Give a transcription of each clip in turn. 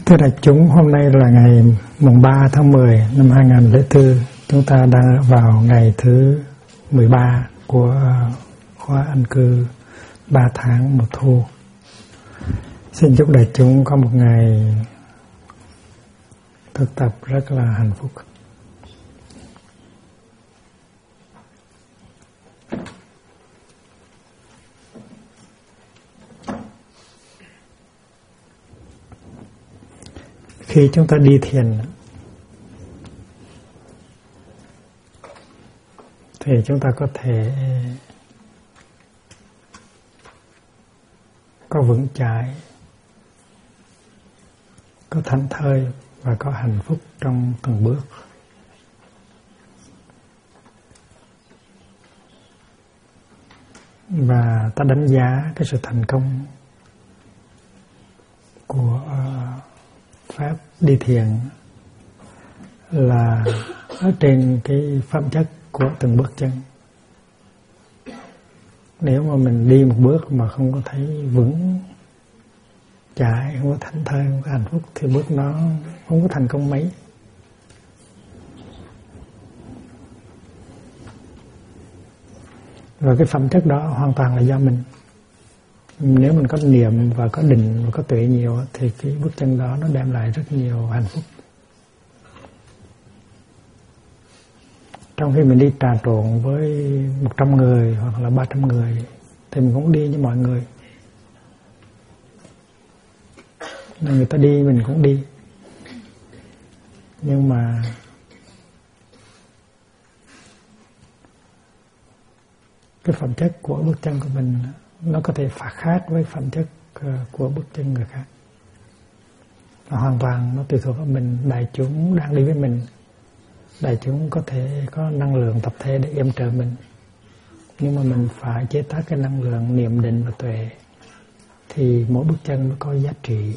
Thưa đại chúng, hôm nay là ngày mùng 3 tháng 10 năm 2004. Chúng ta đang vào ngày thứ 13 của khóa an cư 3 tháng mùa thu. Xin chúc đại chúng có một ngày thực tập rất là hạnh phúc. Khi chúng ta đi thiền thì chúng ta có thể có vững chãi, có thảnh thơi và có hạnh phúc trong từng bước. Và ta đánh giá cái sự thành công của pháp đi thiền là ở trên cái phẩm chất của từng bước chân. Nếu mà mình đi một bước mà không có thấy vững chãi, không có thảnh thơi, không có hạnh phúc thì bước nó không có thành công mấy. Và cái phẩm chất đó hoàn toàn là do mình. Nếu mình có niệm và có định và có tuệ nhiều thì cái bước chân đó nó đem lại rất nhiều hạnh phúc. Trong khi mình đi trà trộn với 100 người hoặc là 300 người thì mình cũng đi như mọi người. Nên người ta đi mình cũng đi. Nhưng mà cái phẩm chất của bước chân của mình nó có thể phá khác với phẩm chất của bước chân người khác. Nó hoàn toàn nó tùy thuộc vào mình. Đại chúng đang đi với mình, đại chúng có thể có năng lượng tập thể để yểm trợ mình, nhưng mà mình phải chế tác cái năng lượng niệm định và tuệ thì mỗi bước chân nó có giá trị.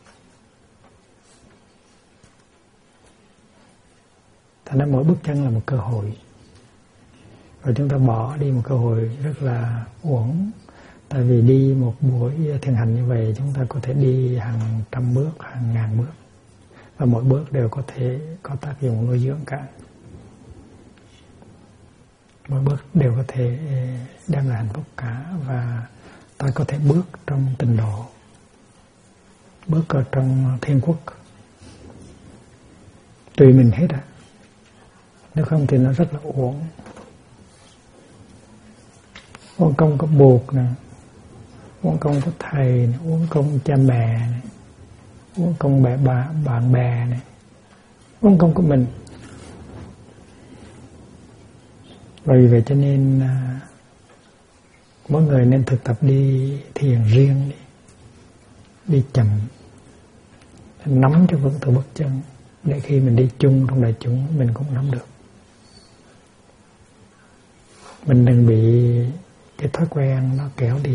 Thành ra mỗi bước chân là một cơ hội, rồi chúng ta bỏ đi một cơ hội rất là uổng. Tại vì đi một buổi thiền hành như vậy chúng ta có thể đi hàng trăm bước, hàng ngàn bước, và mỗi bước đều có thể có tác dụng nuôi dưỡng cả. Mỗi bước đều có thể đem lại hạnh phúc cả. Và ta có thể bước trong tịnh độ, bước ở trong thiên quốc, tùy mình hết ạ. Nếu không thì nó rất là uổng. Uổng công có buộc nè, uổng công có thầy này, uổng công cha mẹ này, uổng công bạn bè này, uổng công của mình. Vì vậy cho nên mỗi người nên thực tập đi thiền riêng đi chậm, nắm cho vững từng bước chân để khi mình đi chung trong đại chúng mình cũng nắm được. Mình đừng bị cái thói quen nó kéo đi.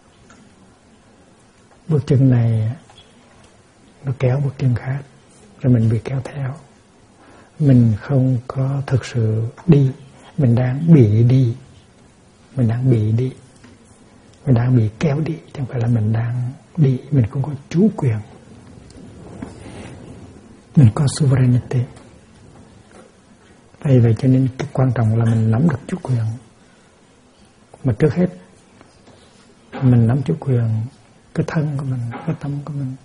Bước chân này nó kéo bước chân khác, rồi mình bị kéo theo. Mình không có thực sự đi, mình đang bị đi. Mình đang bị đi, mình đang bị kéo đi, chứ không phải là mình đang đi. Mình không có chủ quyền, mình có sovereignty. Vậy cho nên cái quan trọng là mình nắm được chủ quyền. Mà trước hết mình nắm chủ quyền cái thân của mình, cái tâm của mình.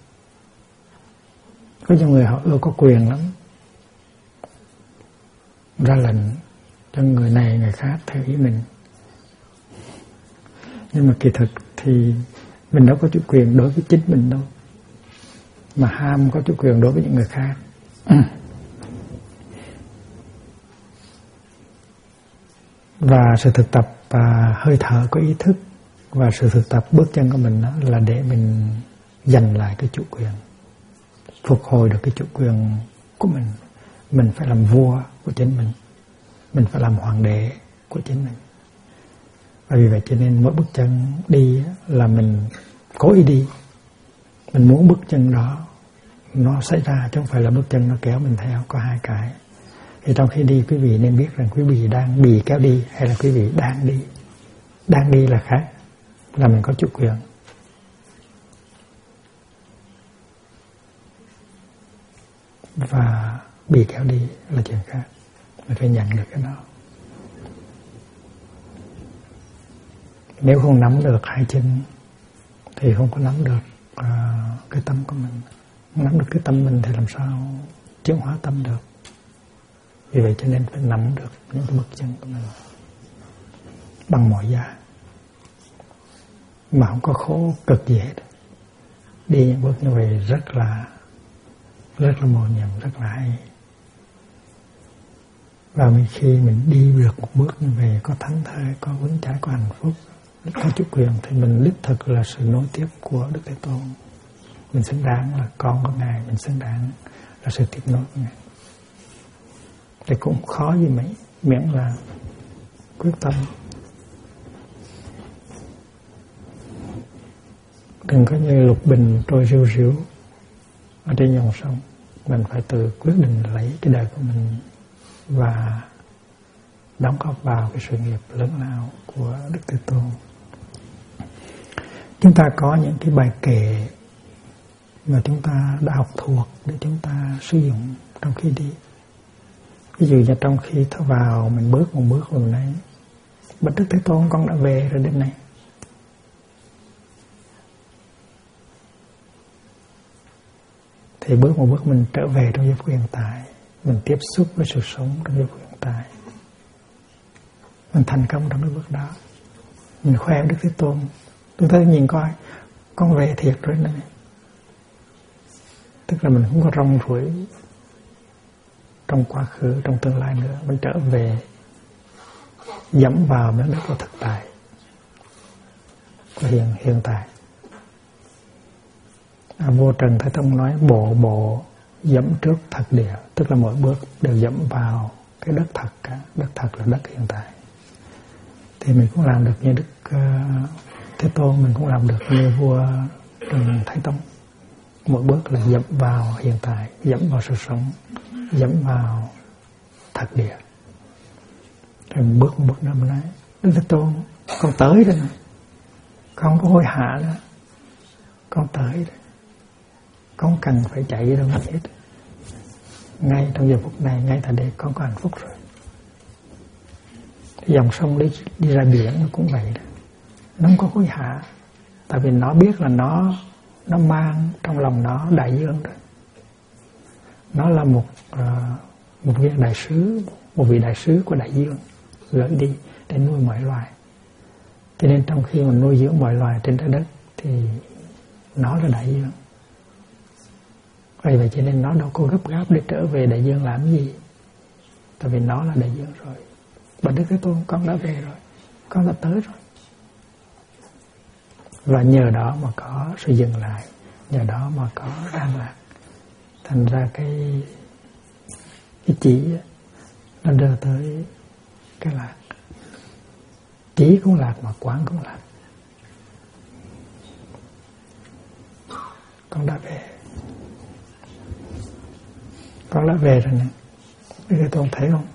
Có nhiều người họ ưa có quyền lắm, ra lệnh cho người này người khác theo ý mình. Nhưng mà kỳ thực thì mình đâu có chủ quyền đối với chính mình đâu, mà ham có chủ quyền đối với những người khác. Và sự thực tập hơi thở có ý thức và sự thực tập bước chân của mình đó là để mình giành lại cái chủ quyền, phục hồi được cái chủ quyền của mình. Mình phải làm vua của chính mình phải làm hoàng đế của chính mình. Và vì vậy cho nên mỗi bước chân đi là mình cố ý đi, mình muốn bước chân đó nó xảy ra, chứ không phải là bước chân nó kéo mình theo. Có hai cái. Thì trong khi đi quý vị nên biết rằng quý vị đang bị kéo đi hay là quý vị đang đi. Đang đi là khác, là mình có chủ quyền. và bị kéo đi là chuyện khác. Mình phải nhận được cái đó. Nếu không nắm được hai chân thì không có nắm được cái tâm của mình. Không nắm được cái tâm mình thì làm sao chuyển hóa tâm được. Vì vậy cho nên phải nắm được những cái bước chân của mình bằng mọi giá, mà không có khổ cực gì hết. Đi những bước như vậy rất là mầu nhiệm, rất là hay. Và khi mình đi được một bước như vậy, có thắng thơi, có vững chãi, có hạnh phúc, có chủ quyền, thì mình đích thực là sự nối tiếp của Đức Thế Tôn. Mình xứng đáng là con của Ngài, mình xứng đáng là sự tiếp nối của Ngài. Thì cũng khó gì mấy, miễn là quyết tâm. Đừng có như lục bình trôi riu riu ở trên dòng sông. Mình phải tự quyết định lấy cái đời của mình và đóng góp vào cái sự nghiệp lớn lao của Đức Thế Tôn. Chúng ta có những cái bài kệ mà chúng ta đã học thuộc để chúng ta sử dụng trong khi đi. Ví dụ như trong khi thở vào mình bước một bước rồi này, bạch Đức Thế Tôn, con đã về rồi đến này. Thì bước một bước mình trở về trong giây phút hiện tại, mình tiếp xúc với sự sống trong giây phút hiện tại, mình thành công trong cái bước đó, mình khoe Đức Thế Tôn. Tôi thấy nhìn coi, con về thiệt rồi này. Tức là mình không có rong ruổi trong quá khứ, trong tương lai nữa. Mình trở về dẫm vào miếng đất của thực tại, của hiện tại. Vô Trần Thái Tông nói bộ dẫm trước thật địa, tức là mỗi bước đều dẫm vào cái đất thật cả. Đất thật là đất hiện tại. Thì mình cũng làm được như Đức Thế Tôn, mình cũng làm được như vua Trần Thái Tông. Mỗi bước là dẫm vào hiện tại, dẫm vào sự sống, dẫm vào thật địa. Rồi một bước nữa mình nói, Đức Thế Tôn, con tới rồi này, con không có hối hả nữa, con tới rồi, con cần phải chạy đâu hết. Ngay trong giờ phút này, ngay tại đây con có hạnh phúc rồi. Cái dòng sông đi ra biển nó cũng vậy đó, nó không có hối hả, tại vì nó biết là nó mang trong lòng nó đại dương rồi. Nó là một viên đại sứ, một vị đại sứ của đại dương gửi đi để nuôi mọi loài. Cho nên trong khi mà nuôi dưỡng mọi loài trên trái đất thì nó là đại dương. Vậy cho nên nó đâu có gấp gáp để trở về đại dương làm gì, tại vì nó là đại dương rồi. Bạch Đức Thế Tôn, con đã về rồi, con đã tới rồi. Và nhờ đó mà có sự dừng lại, nhờ đó mà có an lạc. Thành ra cái chỉ nó đưa tới cái lạc. Chỉ cũng lạc mà quán cũng lạc. Con đã về. Con đã về rồi nè. Đức Thế Tôn thấy không?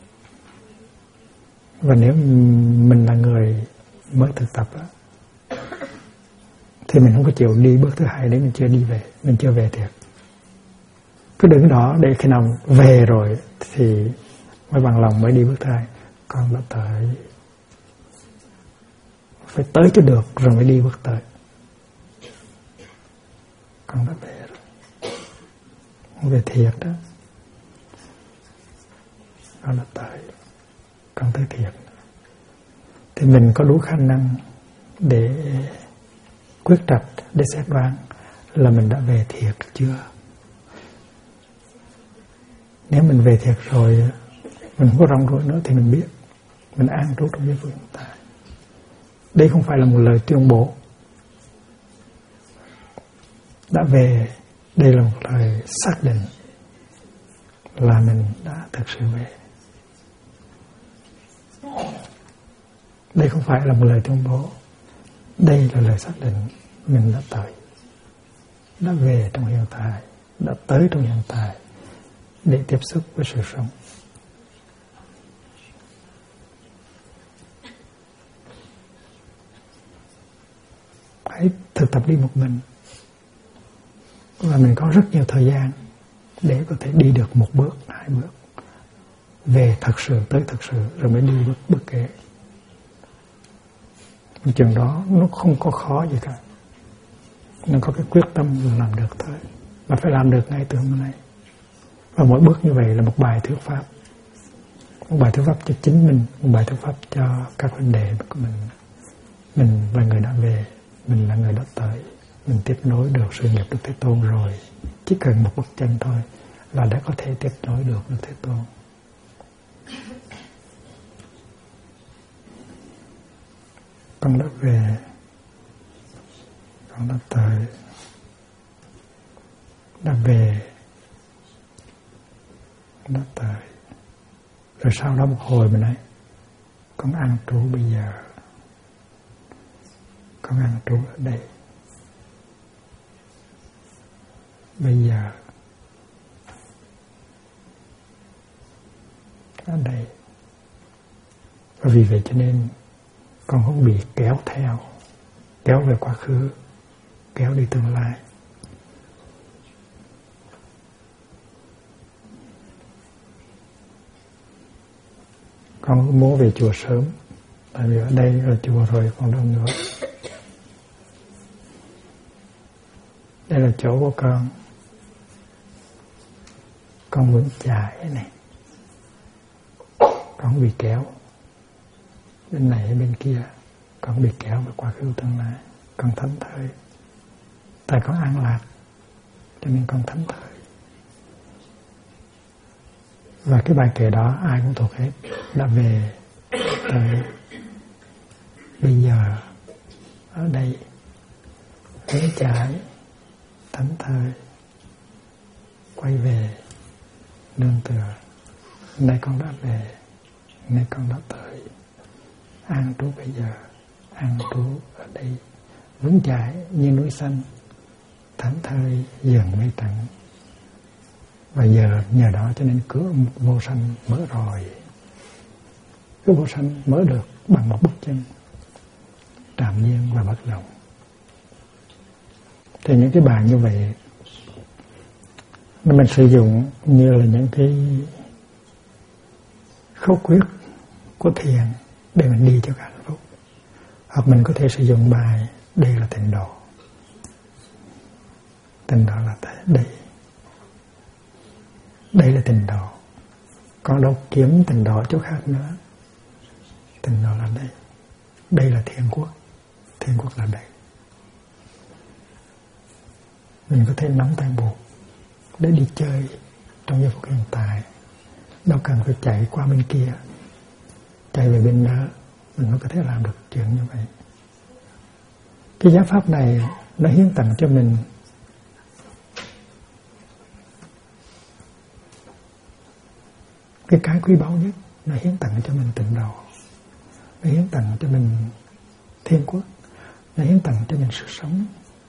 Và nếu mình là người mới thực tập đó, thì mình không có chịu đi bước thứ hai để mình chưa đi về, mình chưa về thiệt. Cứ đứng đó để khi nào về rồi thì mới bằng lòng mới đi bước thứ hai. Con đã tới, phải tới cho được rồi mới đi bước tới. Con đã về rồi, về thiệt đó. Con đã tới, con tới thiệt. Thì mình có đủ khả năng để quyết trạch, để xét đoán là mình đã về thiệt chưa. Nếu mình về thiệt rồi, mình không có rong ruổi nữa thì mình biết, mình an trú trong giây phút hiện tại. Đây không phải là một lời tuyên bố. Đã về, đây là một lời xác định là mình đã thực sự về. Đây không phải là một lời tuyên bố. Đây là lời xác định mình đã tới, đã về trong hiện tại, đã tới trong hiện tại để tiếp xúc với sự sống. Hãy thực tập đi một mình. Và mình có rất nhiều thời gian để có thể đi được một bước, hai bước, về thật sự, tới thật sự, rồi mới đi bước kế. Chừng đó nó không có khó gì cả, nó có cái quyết tâm làm được thôi, mà phải làm được ngay từ hôm nay. Và mỗi bước như vậy là một bài thuyết pháp, một bài thuyết pháp cho chính mình, một bài thuyết pháp cho các huynh đệ của mình. Mình là người đã về, mình là người đã tới, mình tiếp nối được sự nghiệp Đức Thế Tôn rồi. Chỉ cần một bước chân thôi là đã có thể tiếp nối được Đức Thế Tôn. Con đã về, con đã tới, đã về, đã tới. Rồi sau đó một hồi mình nói, con an trú bây giờ, con an trú ở đây. Bây giờ ở đây. Và vì vậy cho nên con không bị kéo theo, kéo về quá khứ, kéo đi tương lai. Con muốn về chùa sớm, tại vì ở đây là chùa rồi còn đâu nữa. Đây là chỗ của con. Con muốn chạy này, con bị kéo bên này bên kia, con bị kéo về quá khứ tương lai. Con thảnh thơi, tại con an lạc cho nên con thảnh thơi. Và cái bài kệ đó ai cũng thuộc hết. Đã về, tới, bây giờ, ở đây, hướng chạy, thảnh thơi, quay về, nương tựa. Nay con đã về, nay con đã tới, an trú bây giờ, an trú ở đây, vững chãi như núi xanh, thảnh thơi dần mây trắng. Và giờ nhờ đó cho nên cửa vô sanh mở rồi. Cửa vô sanh mở được bằng một bước chân trạm nhiên và bất động. Thì những cái bài như vậy mình sử dụng như là những cái khẩu quyết của thiền để mình đi cho hạnh phúc. Hoặc mình có thể sử dụng bài đây là tịnh độ. Tịnh độ là đây. Đây là tịnh độ. Còn đâu kiếm tịnh độ chỗ khác nữa. Tịnh độ là đây. Đây là thiên quốc. Thiên quốc là đây. Mình có thể nắm tay buộc để đi chơi trong giây phút hiện tại. Đâu cần phải chạy qua bên kia, chạy về bên đó, mình mới có thể làm được chuyện như vậy. Cái giáo pháp này nó hiến tặng cho mình cái quý báu nhất. Nó hiến tặng cho mình tịnh độ, nó hiến tặng cho mình thiên quốc, nó hiến tặng cho mình sự sống,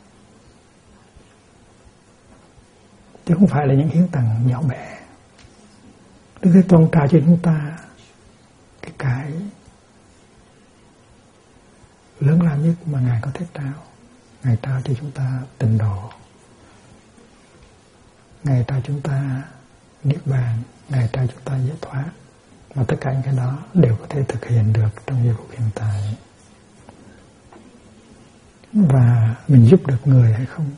chứ không phải là những hiến tặng nhỏ bé. Đức Thế Tôn trao cho chúng ta cái lớn lao nhất mà Ngài có thể trao. Ngài trao cho chúng ta tịnh độ, Ngài trao chúng ta niết bàn, Ngài trao chúng ta giải thoát. Mà tất cả những cái đó đều có thể thực hiện được trong giây phút hiện tại. Và mình giúp được người hay không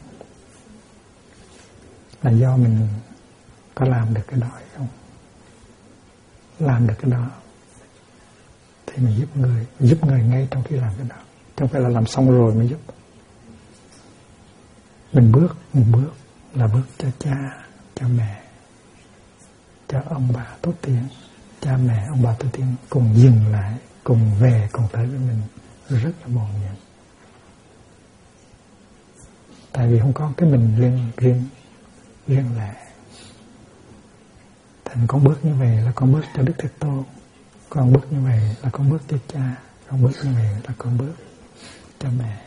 là do mình có làm được cái đó hay không. Làm được cái đó thì mình giúp người ngay trong khi làm cái đó, không phải là làm xong rồi mới giúp. Mình bước một bước là bước cho cha, cho mẹ, cho ông bà tổ tiên. Cha mẹ, ông bà tổ tiên cùng dừng lại, cùng về, cùng tới với mình, rất là mầu nhiệm. Tại vì không có cái mình riêng lẻ. Thành con bước như vậy là con bước cho Đức Thế Tôn, con bước như vậy là con bước cho cha, con bước như vậy là con bước cho mẹ.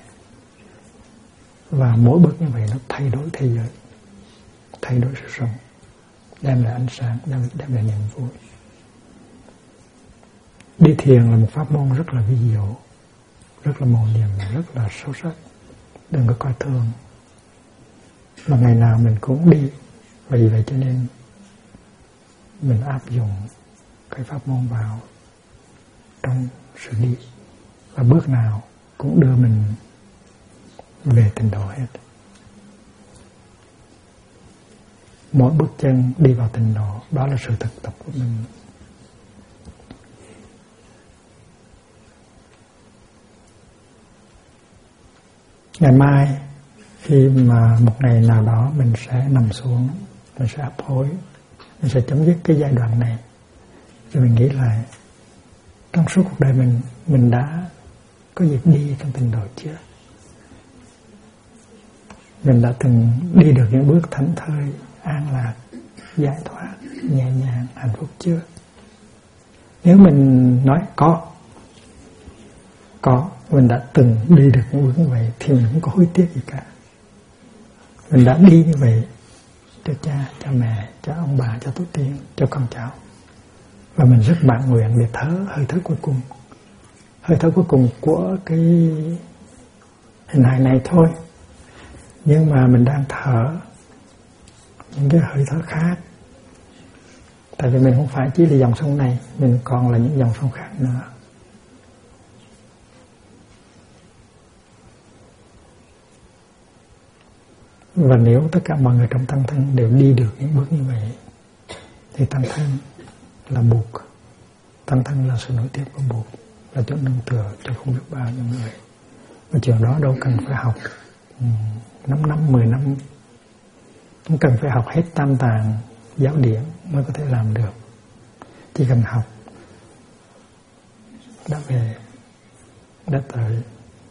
Và mỗi bước như vậy nó thay đổi thế giới, thay đổi sự sống, đem lại ánh sáng, đem lại niềm vui. Đi thiền là một pháp môn rất là vi diệu, rất là mầu nhiệm, rất là sâu sắc. Đừng có coi thường. Mà ngày nào mình cũng đi Vì vậy cho nên mình áp dụng cái pháp môn vào trong sự đi, và bước nào cũng đưa mình về tịnh độ hết. Mỗi bước chân đi vào tịnh độ, đó là sự thực tập của mình. Ngày mai khi mà một ngày nào đó mình sẽ nằm xuống, mình sẽ ấp hối, mình sẽ chấm dứt cái giai đoạn này, rồi mình nghĩ lại trong suốt cuộc đời mình đã có dịp đi trong tịnh độ chưa? Mình đã từng đi được những bước thảnh thơi, an lạc, giải thoát, nhẹ nhàng, hạnh phúc chưa? Nếu mình nói có, mình đã từng đi được những bước như vậy thì mình không có hối tiếc gì cả. Mình đã đi như vậy cho cha, cho mẹ, cho ông bà, cho tổ tiên, cho con cháu, và mình rất mãn nguyện để hơi thở cuối cùng. Hơi thở cuối cùng của cái hình hài này thôi, nhưng mà mình đang thở những cái hơi thở khác. Tại vì mình không phải chỉ là dòng sông này, mình còn là những dòng sông khác nữa. Và nếu tất cả mọi người trong tăng thân đều đi được những bước như vậy thì tăng thân là buộc, tăng thân là sự nối tiếp của buộc, là chỗ nương tựa cho không biết bao nhiêu người. Và trường đó đâu cần phải học 5 năm, 10 năm, không cần phải học hết tam tạng giáo điển mới có thể làm được. Chỉ cần học đã về, đã tới.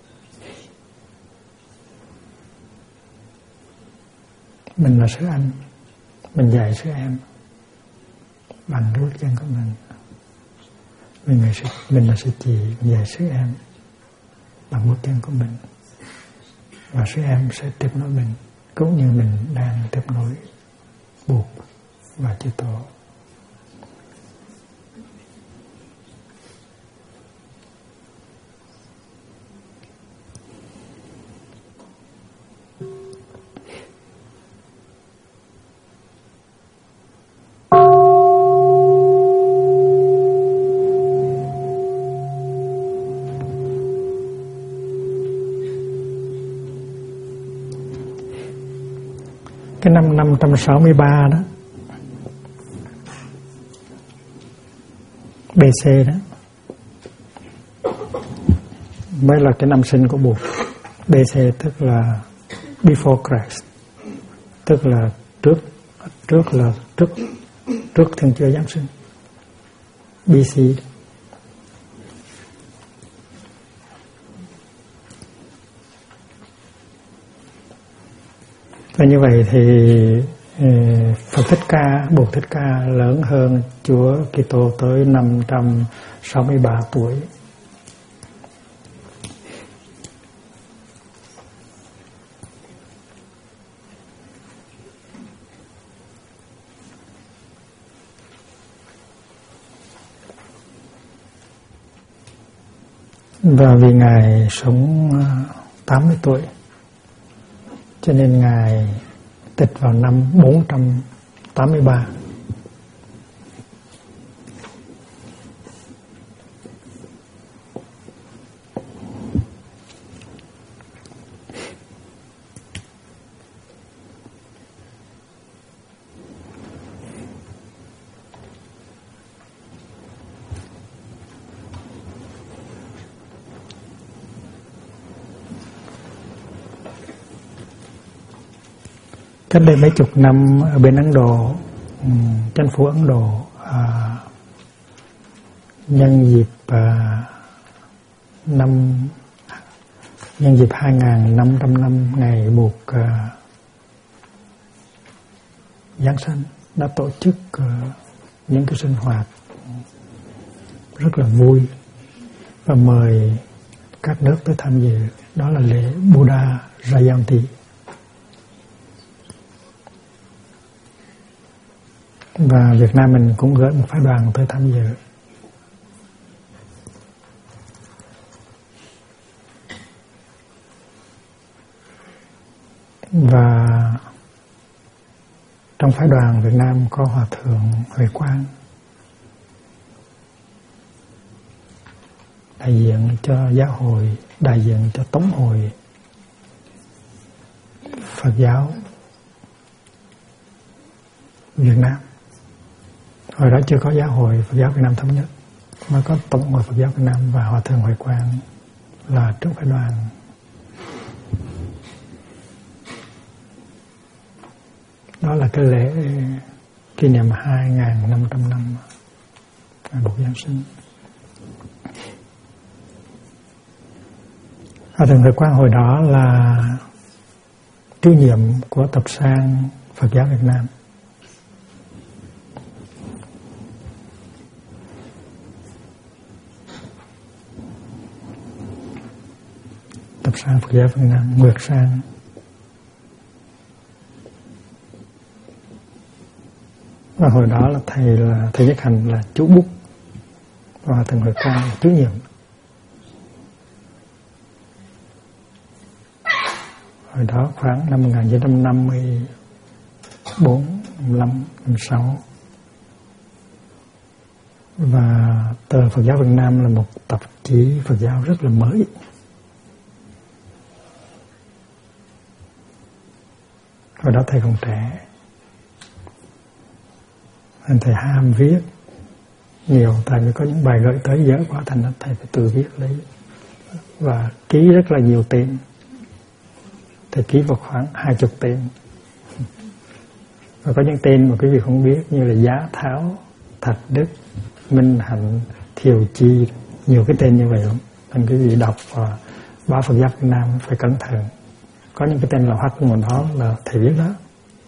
Mình là sư anh, mình dạy sư em bằng cái bước chân của mình. Mình là sư chị, mình dạy sư em bằng bước chân của mình. Và sư em sẽ tiếp nối mình, cũng như mình đang tiếp nối buộc và chư tổ. Cái năm 563 đó, BC đó, mới là cái năm sinh của Bụt. BC tức là before Christ, tức là trước Thiên Chúa Giáng sinh. BC. Và như vậy thì Phật Thích Ca, Bụt Thích Ca lớn hơn Chúa Kitô tới 563 tuổi. Và vì Ngài sống 80 tuổi, cho nên Ngài tịch vào năm 483. Cách đây mấy chục năm ở bên Ấn Độ, chính phủ Ấn Độ nhân dịp 2.500 năm ngày Bụt Giáng sinh đã tổ chức những cái sinh hoạt rất là vui và mời các nước tới tham dự. Đó là lễ Buddha Jayanti. Và Việt Nam mình cũng gửi một phái đoàn tới tham dự. Và Trong phái đoàn Việt Nam có Hòa Thượng Huệ Quang, đại diện cho giáo hội, đại diện cho Tống hội Phật giáo Việt Nam. Hồi đó chưa có giáo hội Phật giáo Việt Nam thống nhất, mới có Tổng hội Phật giáo Việt Nam, và Hòa Thượng Huệ Quang là trưởng phái đoàn. Đó là cái lễ kỷ niệm 2.500 năm Ngài Bụt Giáng sinh. Hòa Thượng Huệ Quang hồi đó là chủ nhiệm của tập san Phật giáo Việt Nam. Tập san Phật giáo Việt Nam, Nguyệt Sang. Và hồi đó là thầy Nhất Hạnh là chủ bút, và Thượng Huệ Quang là chủ nhiệm. Hồi đó khoảng năm 1954, 55, 56. Và tờ Phật giáo Việt Nam là một tạp chí Phật giáo rất là mới. Hồi đó thầy còn trẻ, nên thầy ham viết nhiều, tại vì có những bài gửi tới dở quá, thành ra thầy phải tự viết lấy, và ký rất là nhiều tên. Thầy ký vào khoảng 20 tên. Và có những tên mà quý vị không biết, như là Giá Tháo, Thạch Đức, Minh Hạnh, Thiều Chi, nhiều cái tên như vậy lắm. Nên quý vị đọc và báo Phật giáo Việt Nam phải cẩn thận. Có những cái tên là hoắc, mà đó là thầy viết đó.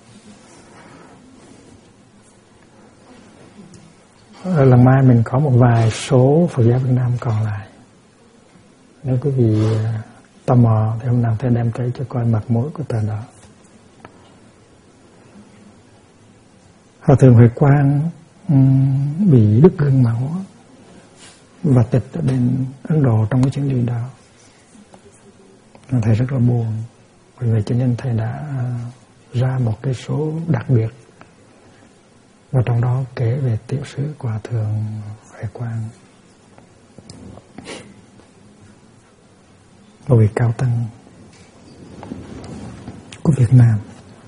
Lần mai mình có một vài số Phật giáo Việt Nam còn lại. Nếu quý vị tò mò thì hôm nào thầy đem tới cho coi mặt mũi của tờ đó. Hòa Thượng Huệ Quang bị đứt gân máu và tịch ở bên Ấn Độ trong cái chuyến đi đó. Thầy rất là buồn. Vì vậy cho nên thầy đã ra một cái số đặc biệt, và trong đó kể về tiểu sử của Hòa Thượng Huệ Quang, một vị cao tăng của Việt Nam.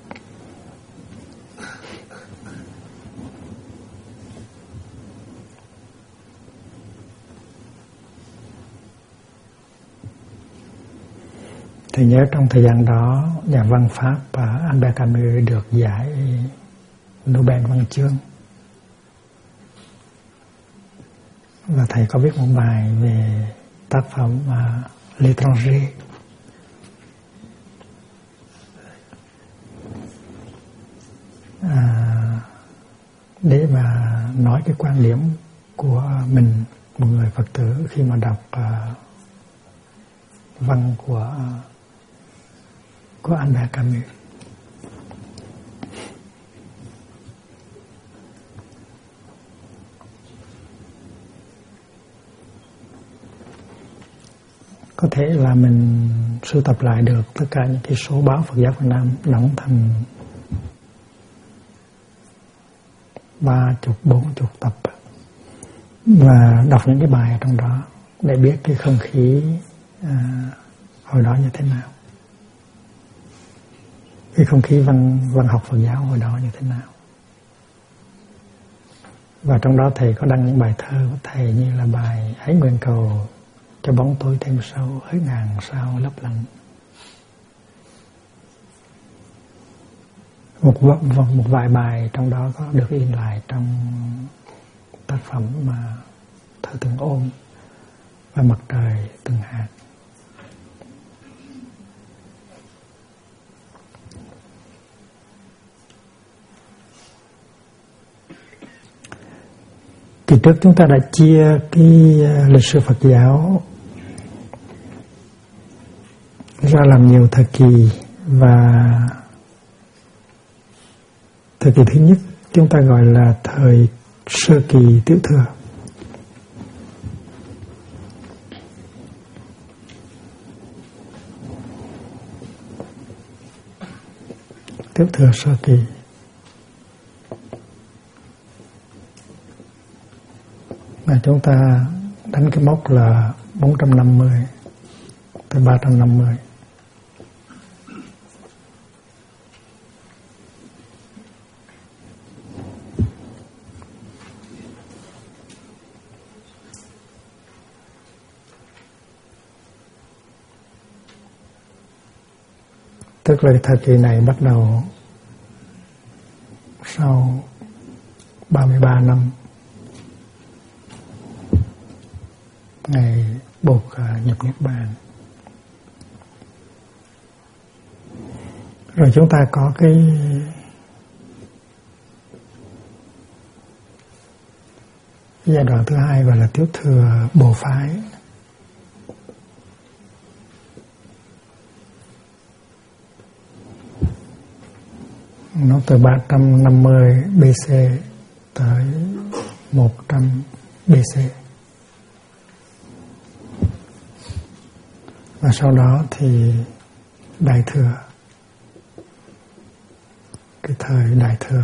Thầy nhớ trong thời gian đó, nhà văn Pháp Albert Camus được giải Nobel văn chương, và thầy có viết một bài về tác phẩm L'étranger. Để mà nói cái quan điểm của mình, một người Phật tử, khi mà đọc văn của Albert Camus. Có thể là mình sưu tập lại được tất cả những cái số báo Phật giáo Việt Nam đóng thành 30, 40 tập, và đọc những cái bài trong đó để biết cái không khí hồi đó như thế nào, cái không khí văn học Phật giáo hồi đó như thế nào. Và trong đó thầy có đăng những bài thơ của thầy, như là bài Hãy nguyện cầu cho bóng tối thêm sâu, hỡi ngàn sao lấp lánh. Một vài bài trong đó có được in lại trong tác phẩm mà Thơ Từng Ôm và Mặt Trời Từng Hạt. Kỳ trước chúng ta đã chia cái lịch sử Phật giáo ra làm nhiều thời kỳ, và thời kỳ thứ nhất chúng ta gọi là thời sơ kỳ Tiểu Thừa. Tiểu Thừa sơ kỳ. chúng ta đánh cái mốc là 450 tới 350. Tức là thời kỳ này bắt đầu sau 33 năm ngày buộc nhập Niết Bàn. Rồi chúng ta có cái giai đoạn thứ hai gọi là Tiểu Thừa Bồ Phái. Nó từ 350 BC tới 100 BC. Và sau đó thì Đại Thừa, cái thời Đại Thừa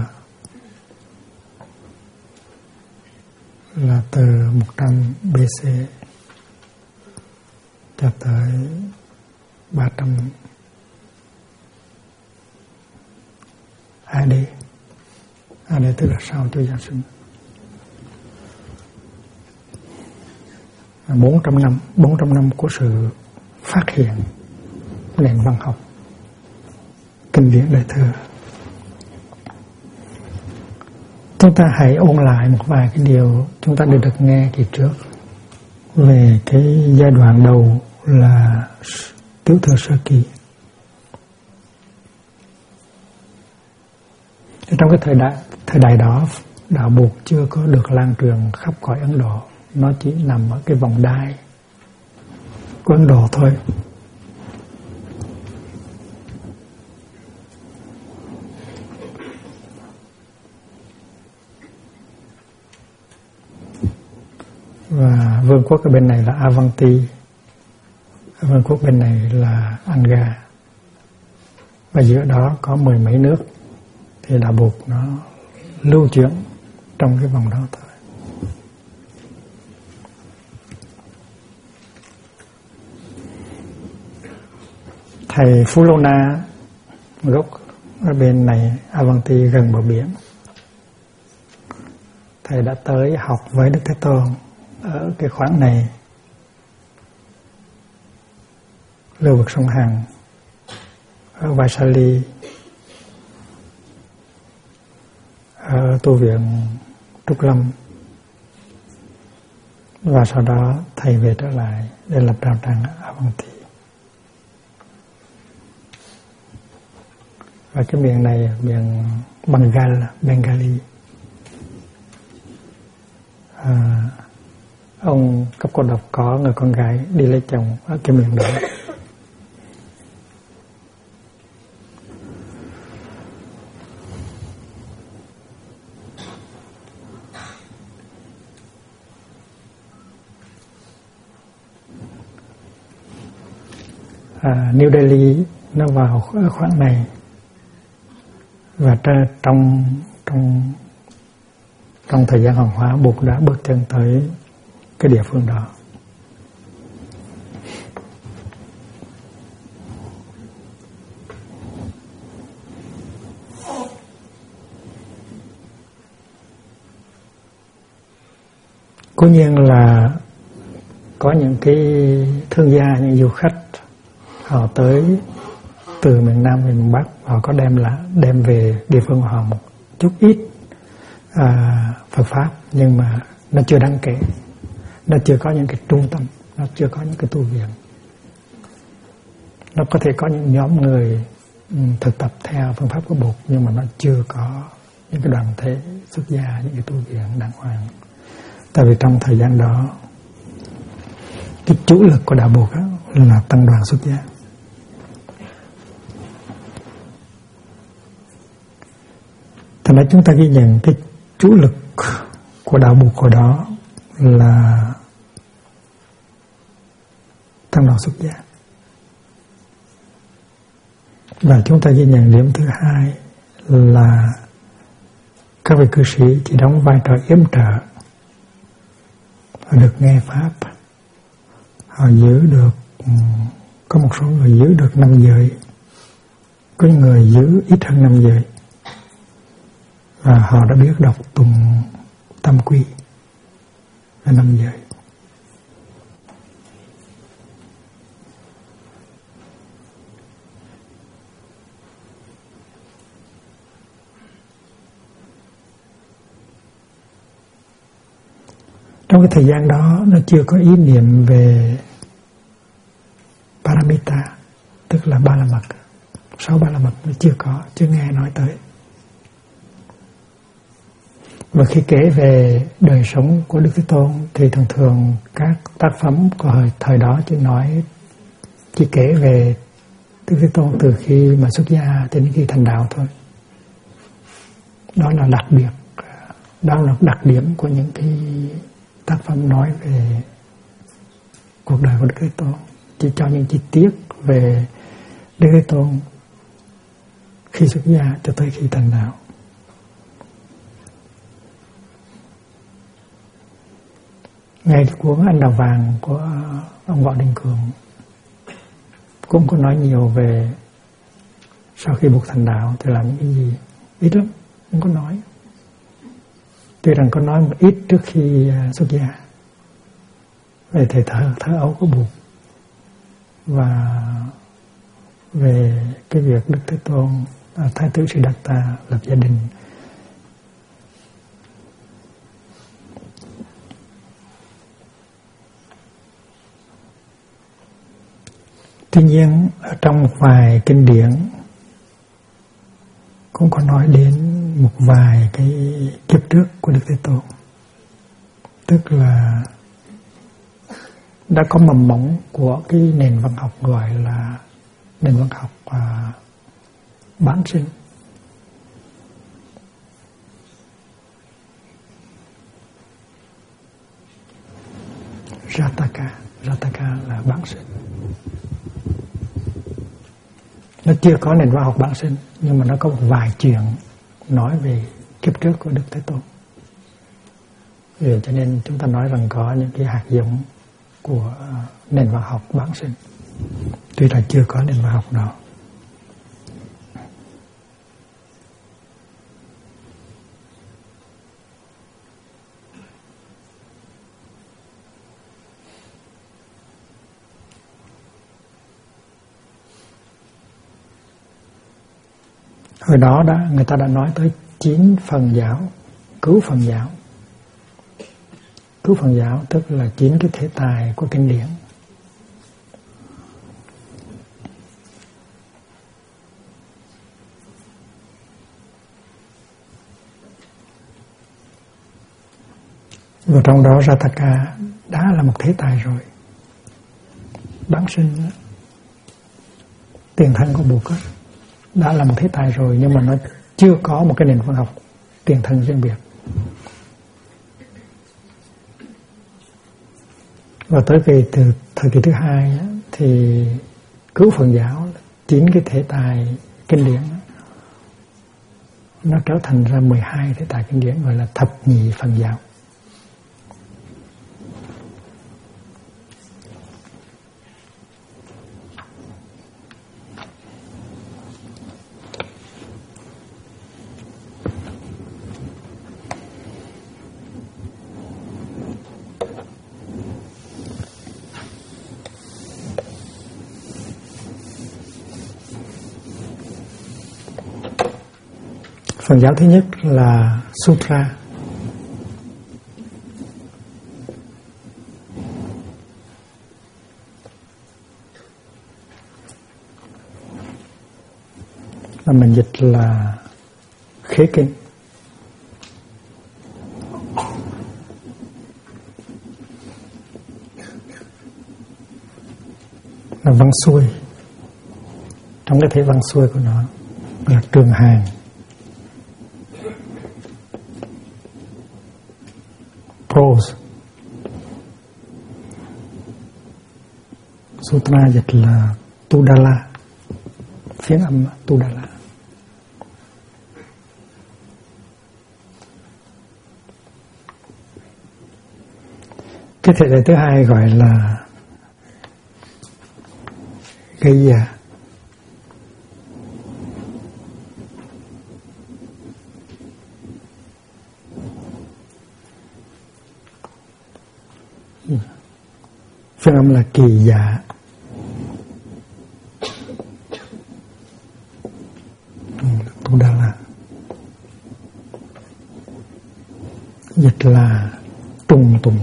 là từ 100 BC cho tới 300 AD. AD tức là sau Chúa Giáng sinh. 400 năm của sự phát hiện nền văn học kinh điển Đại Thừa. Chúng ta hãy ôn lại một vài cái điều chúng ta đã được nghe kỳ trước về cái giai đoạn đầu là Tiểu Thừa Sơ Kỳ. Trong cái thời đại đó, đạo Bụt chưa có được lan truyền khắp cõi Ấn Độ, nó chỉ nằm ở cái vòng đai của Ấn Độ thôi. Và vương quốc ở bên này là Avanti, vương quốc bên này là Anga, và giữa đó có 10 mấy nước. Thì đạo Bụt nó lưu chuyển trong cái vòng đó thôi. Thầy Phú Lô Na gốc ở bên này Avanti gần bờ biển. Thầy đã tới học với Đức Thế Tôn ở cái khoảng này, lưu vực sông Hằng, ở Vaisali, ở tu viện Trúc Lâm. Và sau đó thầy về trở lại để lập đạo tràng Avanti. Và cái miền này miền Bengali. Ông Cấp Cô Độc có người con gái đi lấy chồng ở cái miền đó. New Delhi nó vào khoảng này, và trong thời gian hoàng hóa, Bụt đã bước chân tới cái địa phương đó. Cố nhiên là có những cái thương gia, những du khách họ tới từ miền Nam, miền Bắc, họ có đem về địa phương của họ một chút ít Phật pháp, nhưng mà nó chưa đáng kể, nó chưa có những cái trung tâm, nó chưa có những cái tu viện. Nó có thể có những nhóm người thực tập theo phương pháp của Bụt, nhưng mà nó chưa có những cái đoàn thể xuất gia, những cái tu viện đàng hoàng. Tại vì trong thời gian đó, cái chủ lực của đạo Bụt là tăng đoàn xuất gia. Thành ra chúng ta ghi nhận cái chủ lực của đạo Bụt hồi đó là tăng đoàn xuất gia. Và chúng ta ghi nhận điểm thứ hai là các vị cư sĩ chỉ đóng vai trò yểm trợ họ được nghe pháp, họ giữ được, có một số người giữ được 5 giới, có người giữ ít hơn 5 giới, và họ đã biết đọc tụng tam quy là 5 giới. Trong cái thời gian đó nó chưa có ý niệm về Paramita, tức là ba la mật. 6 ba la mật nó chưa nghe nói tới. Và khi kể về đời sống của Đức Thế Tôn thì thường thường các tác phẩm của thời đó chỉ kể về Đức Thế Tôn từ khi mà xuất gia cho đến khi thành đạo thôi. Đó là đặc điểm của những cái tác phẩm nói về cuộc đời của Đức Thế Tôn, chỉ cho những chi tiết về Đức Thế Tôn khi xuất gia cho tới khi thành đạo. Ngay cái cuốn Anh Đào Vàng của ông Võ Đình Cường cũng có nói nhiều về sau khi buộc thành đạo thì làm những cái gì, ít lắm, không có nói. Tuy rằng có nói một ít trước khi xuất gia về thầy thơ ấu của buộc và về cái việc Đức Thế Tôn Thái tử Siddhartha lập gia đình. Tuy nhiên ở trong một vài kinh điển cũng có nói đến một vài cái kiếp trước của Đức Thế Tôn, tức là đã có mầm mống của cái nền văn học gọi là nền văn học bán sinh. Jataka là bán sinh. Nó chưa có nền văn học bản sinh, nhưng mà nó có một vài chuyện nói về kiếp trước của Đức Thế Tôn. Vì cho nên chúng ta nói rằng có những cái hạt giống của nền văn học bản sinh, tuy là chưa có nền văn học đó. Hồi đó người ta đã nói tới 9 phần giáo, cứu phần giáo. Cứu phần giáo tức là 9 cái thể tài của kinh điển. Và trong đó Jataka đã là một thế tài rồi. Bán sinh, tiền thân của Bụt đã là một thế tài rồi, nhưng mà nó chưa có một cái nền văn học tiền thân riêng biệt. Và tới từ thời kỳ thứ hai thì cứu phần giáo, 9 cái thể tài kinh điển nó trở thành ra 12 thể tài kinh điển, gọi là thập nhị phần giáo. Phần giáo thứ nhất là Sutra. Và mình dịch là khế kinh. Là văn xuôi. Trong cái thể văn xuôi của nó là trường hàng. Prose. Sutra dịch là Tudala, phiên âm Tudala. Cái thể loại thứ hai gọi là gây già. Phiên âm là kỳ dạ. Cũng đã là dịch là trùng tụng.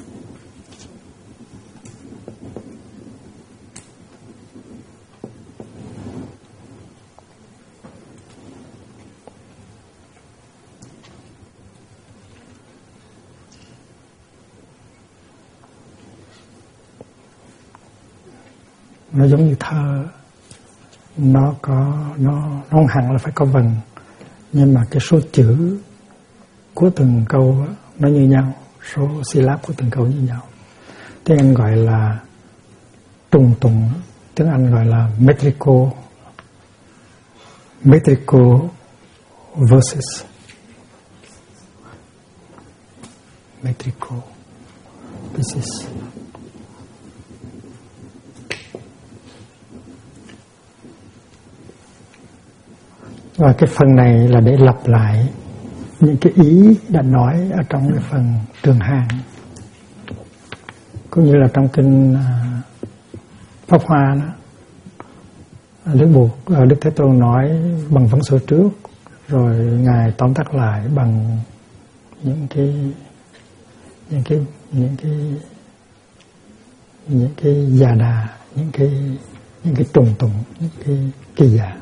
Nó giống như thơ, nó không hẳn là phải có vần, nhưng mà cái số chữ của từng câu nó như nhau, số syllab của từng câu như nhau. Tiếng Anh gọi là trùng tụng, tiếng Anh gọi là metrical verses. Metrical verses. Và cái phần này là để lặp lại những cái ý đã nói ở trong cái phần Trường Hàng, cũng như là trong kinh Pháp Hoa đó. Đức Thế Tôn nói bằng văn số trước, rồi ngài tóm tắt lại bằng những cái già đà, những cái trùng tụng, những cái kỳ giả.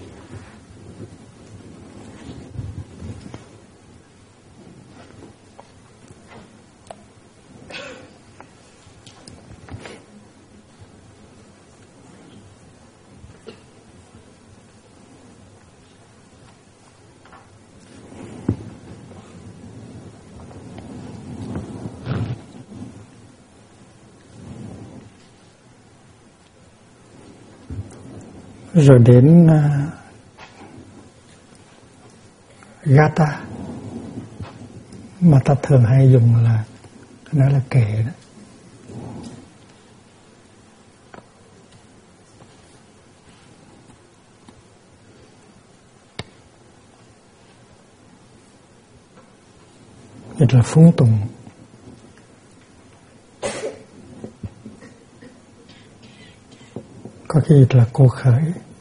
Rồi đến Gata, mà ta thường hay dùng là nói là kệ đó. Dịch là phúng tùng. Có khi dịch là cô khởi.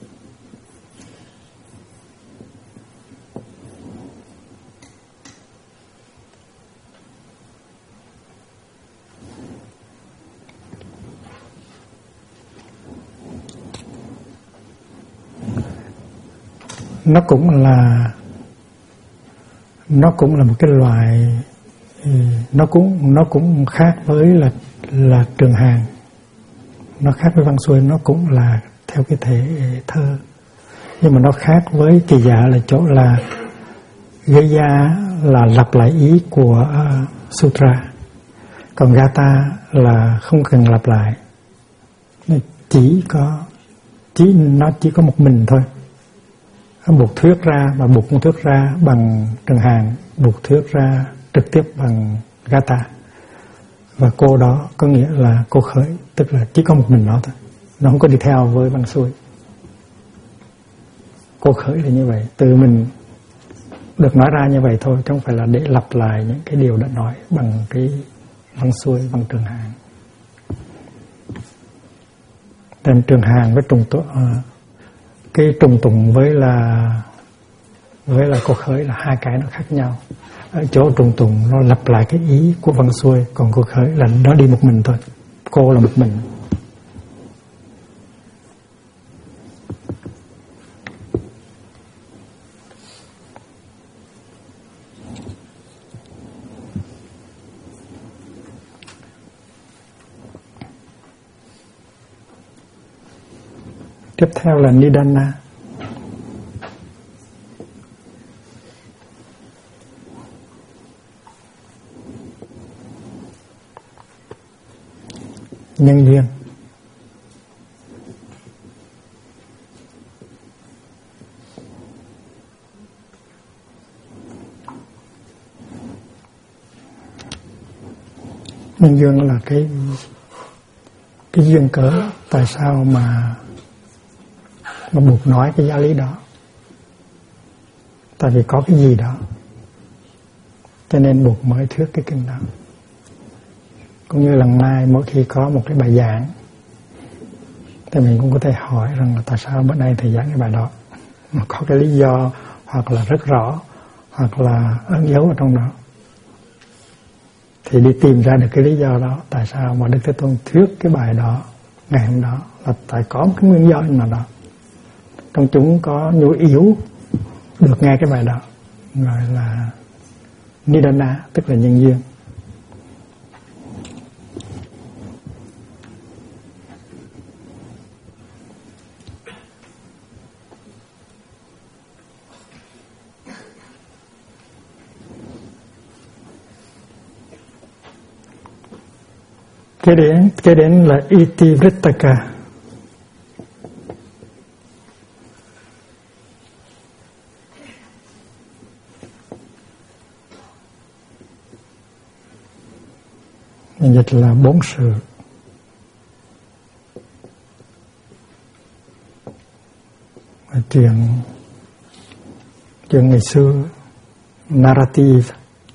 Nó cũng là một cái loại, nó cũng khác với là Trường Hàng. Nó khác với văn xuôi, nó cũng là theo cái thể thơ, nhưng mà nó khác với kỳ dạ là chỗ là gây ra là lặp lại ý của sutra, còn gata là không cần lặp lại, nó chỉ có một mình thôi. Buộc thuyết ra, mà buộc con thuyết ra bằng Trường Hàng, buộc thuyết ra trực tiếp bằng gata. Và cô đó có nghĩa là cô khởi, tức là chỉ có một mình nó thôi, nó không có đi theo với văn xuôi. Cô khởi là như vậy, từ mình được nói ra như vậy thôi, chứ không phải là để lặp lại những cái điều đã nói bằng cái văn xuôi, bằng Trường Hàng. Nên Trường Hàng với cái trùng tụng với là cô khởi là hai cái nó khác nhau. Ở chỗ trùng tụng nó lặp lại cái ý của văn xuôi, còn cô khởi là nó đi một mình thôi, cô là một mình. Tiếp theo là Nidana. Nhân duyên. Nhân duyên là cái duyên cớ tại sao mà buộc nói cái giáo lý đó. Tại vì có cái gì đó cho nên buộc mới thuyết cái kinh đó. Cũng như lần mai mỗi khi có một cái bài giảng thì mình cũng có thể hỏi rằng là tại sao bữa nay thầy giảng cái bài đó. Có cái lý do hoặc là rất rõ hoặc là ẩn dấu ở trong đó. Thì đi tìm ra được cái lý do đó. Tại sao mà Đức Thế Tôn thuyết cái bài đó ngày hôm đó là tại có một cái nguyên do nào đó. Trong chúng có nhu yếu được nghe cái bài đó, gọi là Nidana, tức là nhân duyên. Cái đến là Itivrittaka. Dịch là 4 sự. Chuyện ngày xưa, narrative,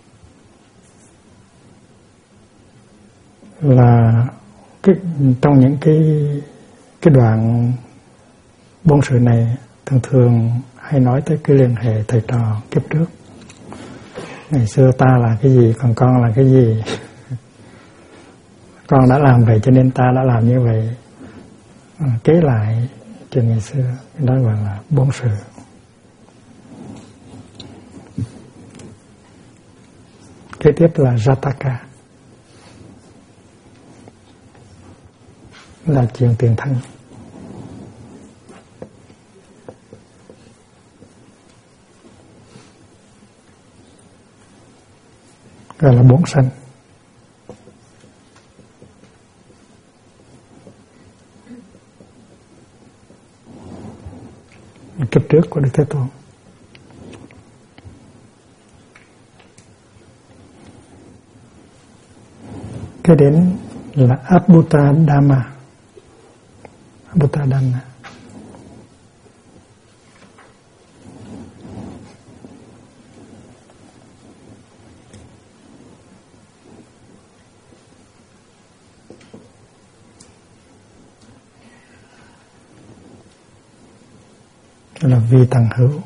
là trong những cái đoạn 4 sự này thường hay nói tới cái liên hệ thầy trò kiếp trước. Ngày xưa ta là cái gì, còn con là cái gì. Con đã làm vậy cho nên ta đã làm như vậy. Kế lại chuyện ngày xưa, đó gọi là 4 sự. Kế tiếp là Jataka, là chuyện tiền thân. Gọi là 4 sanh. Kiếp trước của Đức Thế Tôn. Cái đến là Abhuta Dhamma. Abhuta Dhamma là vi tầng hữu,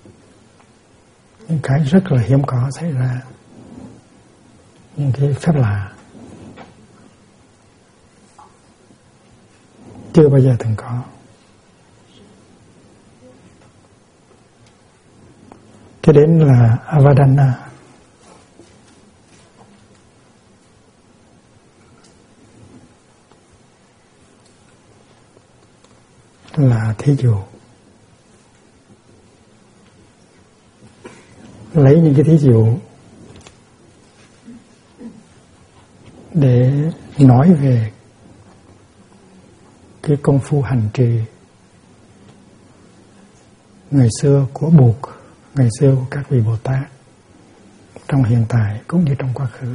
những cái rất là hiếm có xảy ra, những cái phép lạ chưa bao giờ từng có. Cái đến là Avadana, là thí dụ. Lấy những cái thí dụ để nói về cái công phu hành trì ngày xưa của Bụt, ngày xưa của các vị Bồ Tát, trong hiện tại cũng như trong quá khứ.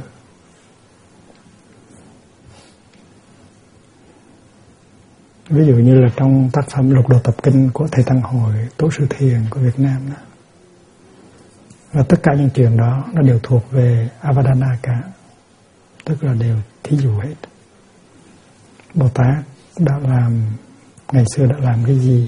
Ví dụ như là trong tác phẩm Lục Độ Tập Kinh của Thầy Tăng Hội Tố Sư Thiền của Việt Nam đó. Và tất cả những chuyện đó nó đều thuộc về Avadana cả, tức là đều thí dụ hết. Bồ Tát đã làm, ngày xưa đã làm cái gì,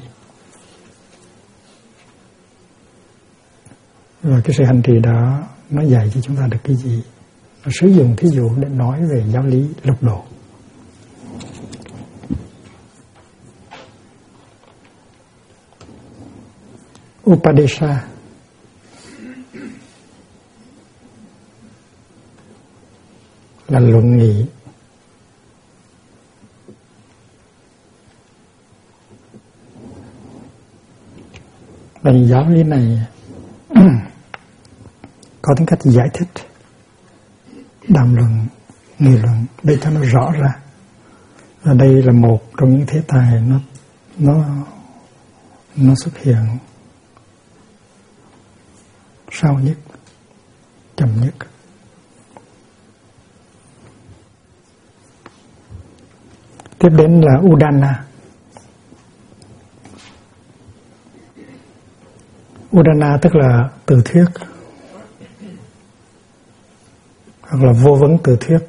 và cái sự hành trì đó nó dạy cho chúng ta được cái gì. Nó sử dụng thí dụ để nói về giáo lý lục độ. Upadesha là luận nghị. Và giáo lý này có tính cách giải thích, đàm luận, nghị luận để cho nó rõ ra. Và đây là một trong những thế tài nó xuất hiện sau nhất, chậm nhất. Tiếp đến là Udana. Udana tức là từ thuyết hoặc là vô vấn từ thuyết.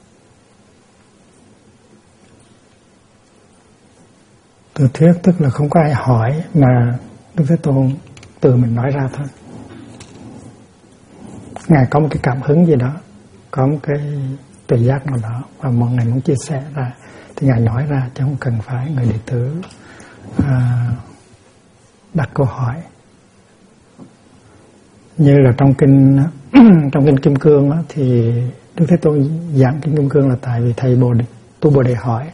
Từ thuyết tức là không có ai hỏi mà Đức Thế Tôn tự mình nói ra thôi. Ngài có một cái cảm hứng gì đó, có một cái tự giác nào đó và mọi người muốn chia sẻ ra thì Ngài nói ra, chứ không cần phải người đệ tử đặt câu hỏi. Như là trong kinh trong kinh Kim Cương đó, thì Đức Thế Tôn giảng kinh Kim Cương là tại vì thầy Tu Bồ Đề hỏi.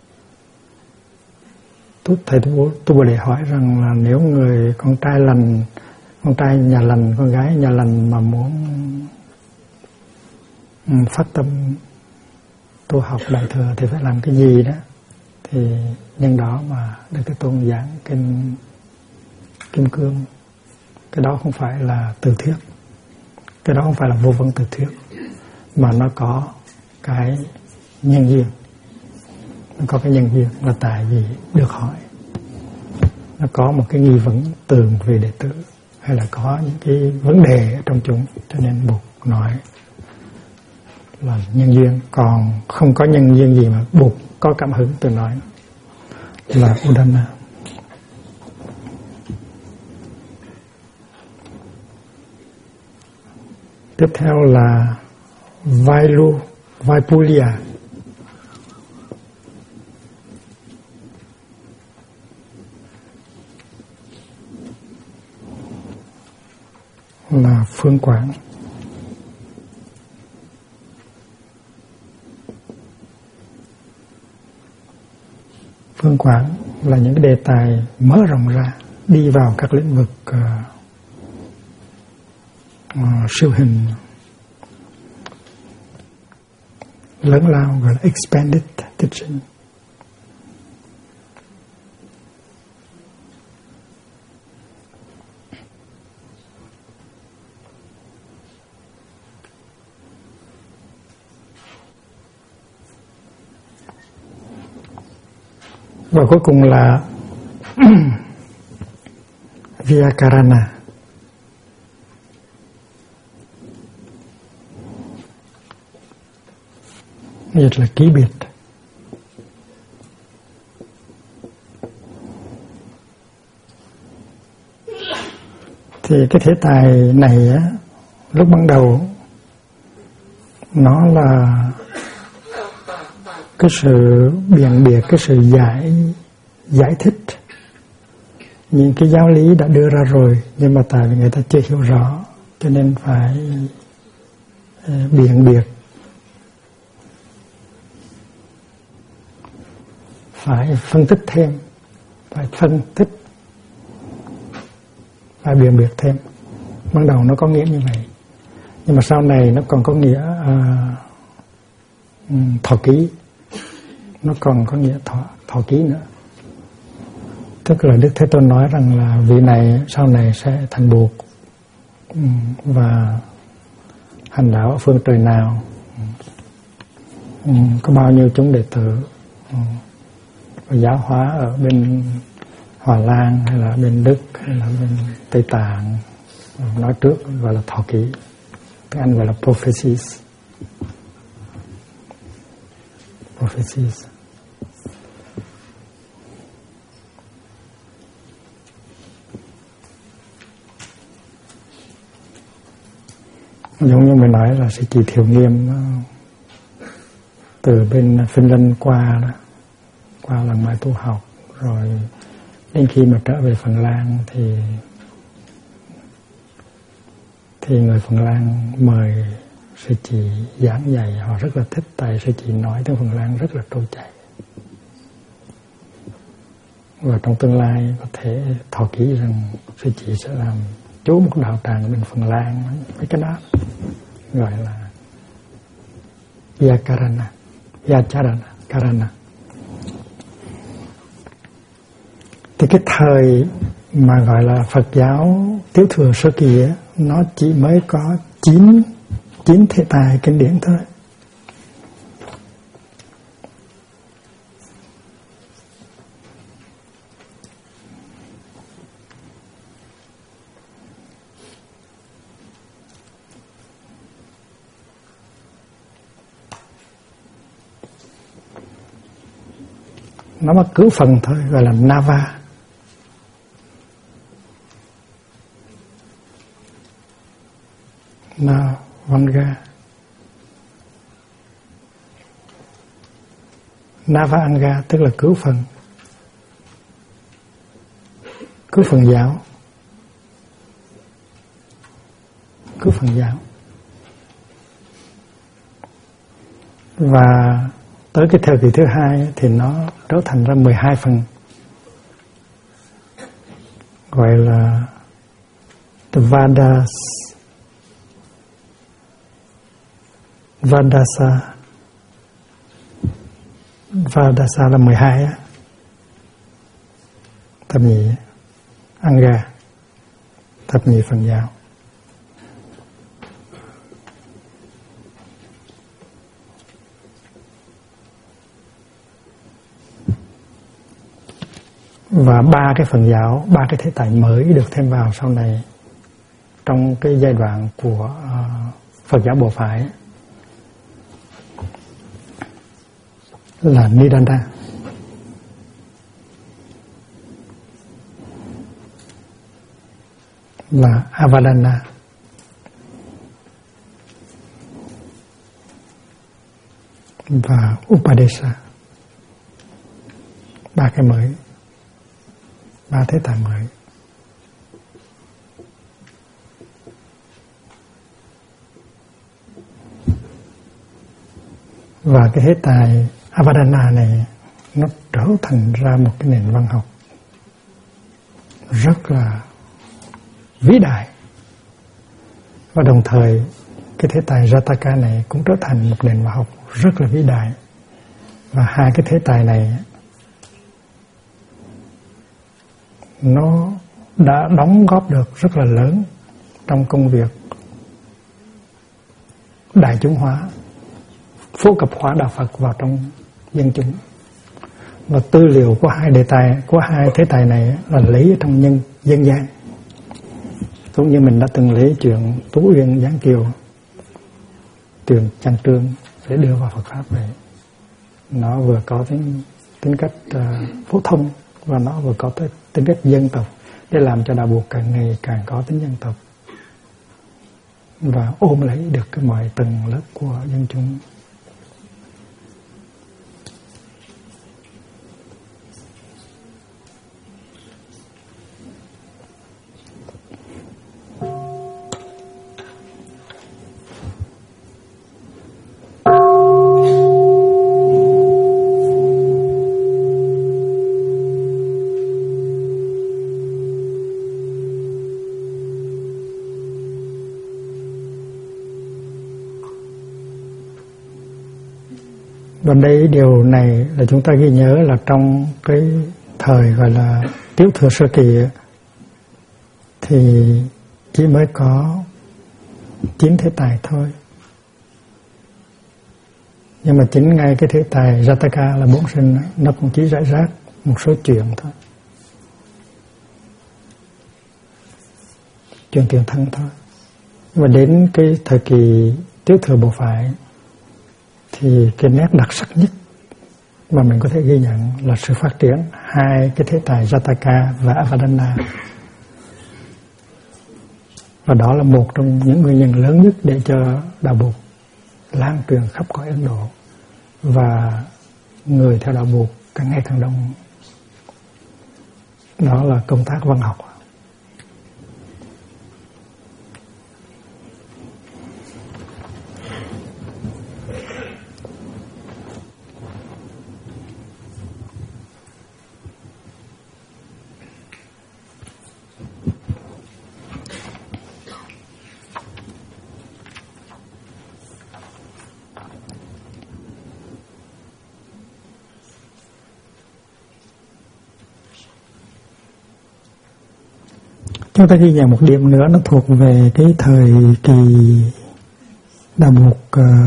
Thầy Tu Bồ Đề hỏi rằng là nếu người con trai nhà lành, con gái nhà lành mà muốn phát tâm tu học Đại Thừa thì phải làm cái gì đó. Thì nhân đó mà Đức Thế Tôn giảng kinh Kim Cương. Cái đó không phải là từ thuyết, cái đó không phải là vô vấn từ thuyết, mà nó có cái nhân duyên. Nó có cái nhân duyên là tại vì được hỏi, nó có một cái nghi vấn từ về đệ tử, hay là có những cái vấn đề ở trong chúng, cho nên buộc nói là nhân duyên. Còn không có nhân duyên gì mà buộc có cảm hứng từ nói là Udana. Tiếp theo là Vaipulia. Là phương quảng. Phương quảng là những cái đề tài mở rộng ra, đi vào các lĩnh vực siêu hình lớn lao, gọi là expanded teaching. Và cuối cùng là Vyakarana. Dịch là ký biệt. Thì cái thể tài này á, lúc ban đầu nó là cái sự biện biệt, cái sự giải thích những cái giáo lý đã đưa ra rồi, nhưng mà tại vì người ta chưa hiểu rõ cho nên phải biện biệt, phải phân tích thêm, phải biện biệt thêm. Ban đầu nó có nghĩa như vậy, nhưng mà sau này nó còn có nghĩa thọ ký, nó còn có nghĩa thọ ký nữa. Tức là Đức Thế Tôn nói rằng là vị này sau này sẽ thành Bụt và hành đạo ở phương trời nào, có bao nhiêu chúng đệ tử, và giáo hóa ở bên Hòa Lan hay là bên Đức hay là bên Tây Tạng. Nói trước gọi là thọ ký, tiếng Anh gọi là prophecies. Giống như mình nói là sư chị Thiệu Nghiêm từ bên Finland qua lần mai tu học, rồi đến khi mà trở về Phần Lan thì người Phần Lan mời sư chị giảng dạy, họ rất là thích, tại sư chị nói tiếng Phần Lan rất là trôi chảy. Và trong tương lai có thể thọ ký rằng sư chị sẽ làm chú một đạo tràng bên Phần Lan. Mấy cái đó gọi là Vyakarana. Thì cái thời mà gọi là Phật giáo Tiểu thừa sơ kỳ ấy, nó chỉ mới có 9 thể tài kinh điển thôi. nó mới cứu phần thôi, gọi là Nava. Navanga. Navanga tức là cứu phần. Cứu phần giáo. Cứu phần giáo. Và tới cái thời kỳ thứ hai thì nó trở thành ra 12 phần, gọi là the Vadasa là 12 á, thập nhị Anga, thập nhị phần giáo. Và ba cái phần giáo, ba cái thế tài mới được thêm vào sau này trong cái giai đoạn của Phật giáo Bộ Phái là Nidanda, là Avadana, và Upadesa. Ba cái mới, ba thế tài mới. Và cái thế tài Avadana này nó trở thành ra một cái nền văn học rất là vĩ đại. Và đồng thời cái thế tài Jataka này cũng trở thành một nền văn học rất là vĩ đại. Và hai cái thế tài này nó đã đóng góp được rất là lớn trong công việc đại chúng hóa, phổ cập hóa đạo Phật vào trong dân chúng. Và tư liệu của hai đề tài, của hai thế tài này là lấy ở trong dân gian. Cũng như mình đã từng lấy chuyện Tú Uyên Giáng Kiều, Trường Trang Trương để đưa vào Phật Pháp vậy. Nó vừa có tính cách phổ thông và nó vừa có tính cách dân tộc để làm cho đạo Phật càng ngày càng có tính dân tộc và ôm lấy được cái mọi tầng lớp của dân chúng. Và đây điều này là chúng ta ghi nhớ là trong cái thời gọi là Tiểu Thừa Sơ Kỳ thì chỉ mới có 9 thế tài thôi. Nhưng mà chính ngay cái thế tài Jataka là bốn sinh nó cũng chỉ rải rác một số chuyện thôi, chuyện tiền thân thôi. Và đến cái thời kỳ Tiểu Thừa Bộ Phái thì cái nét đặc sắc nhất mà mình có thể ghi nhận là sự phát triển hai cái thế tài Jataka và Avadana. Và đó là một trong những nguyên nhân lớn nhất để cho đạo Bụt lan truyền khắp cõi Ấn Độ và người theo đạo Bụt càng ngày càng đông. Đó là công tác văn học. Chúng ta ghi nhận một điểm nữa, nó thuộc về cái thời kỳ đạo Bụt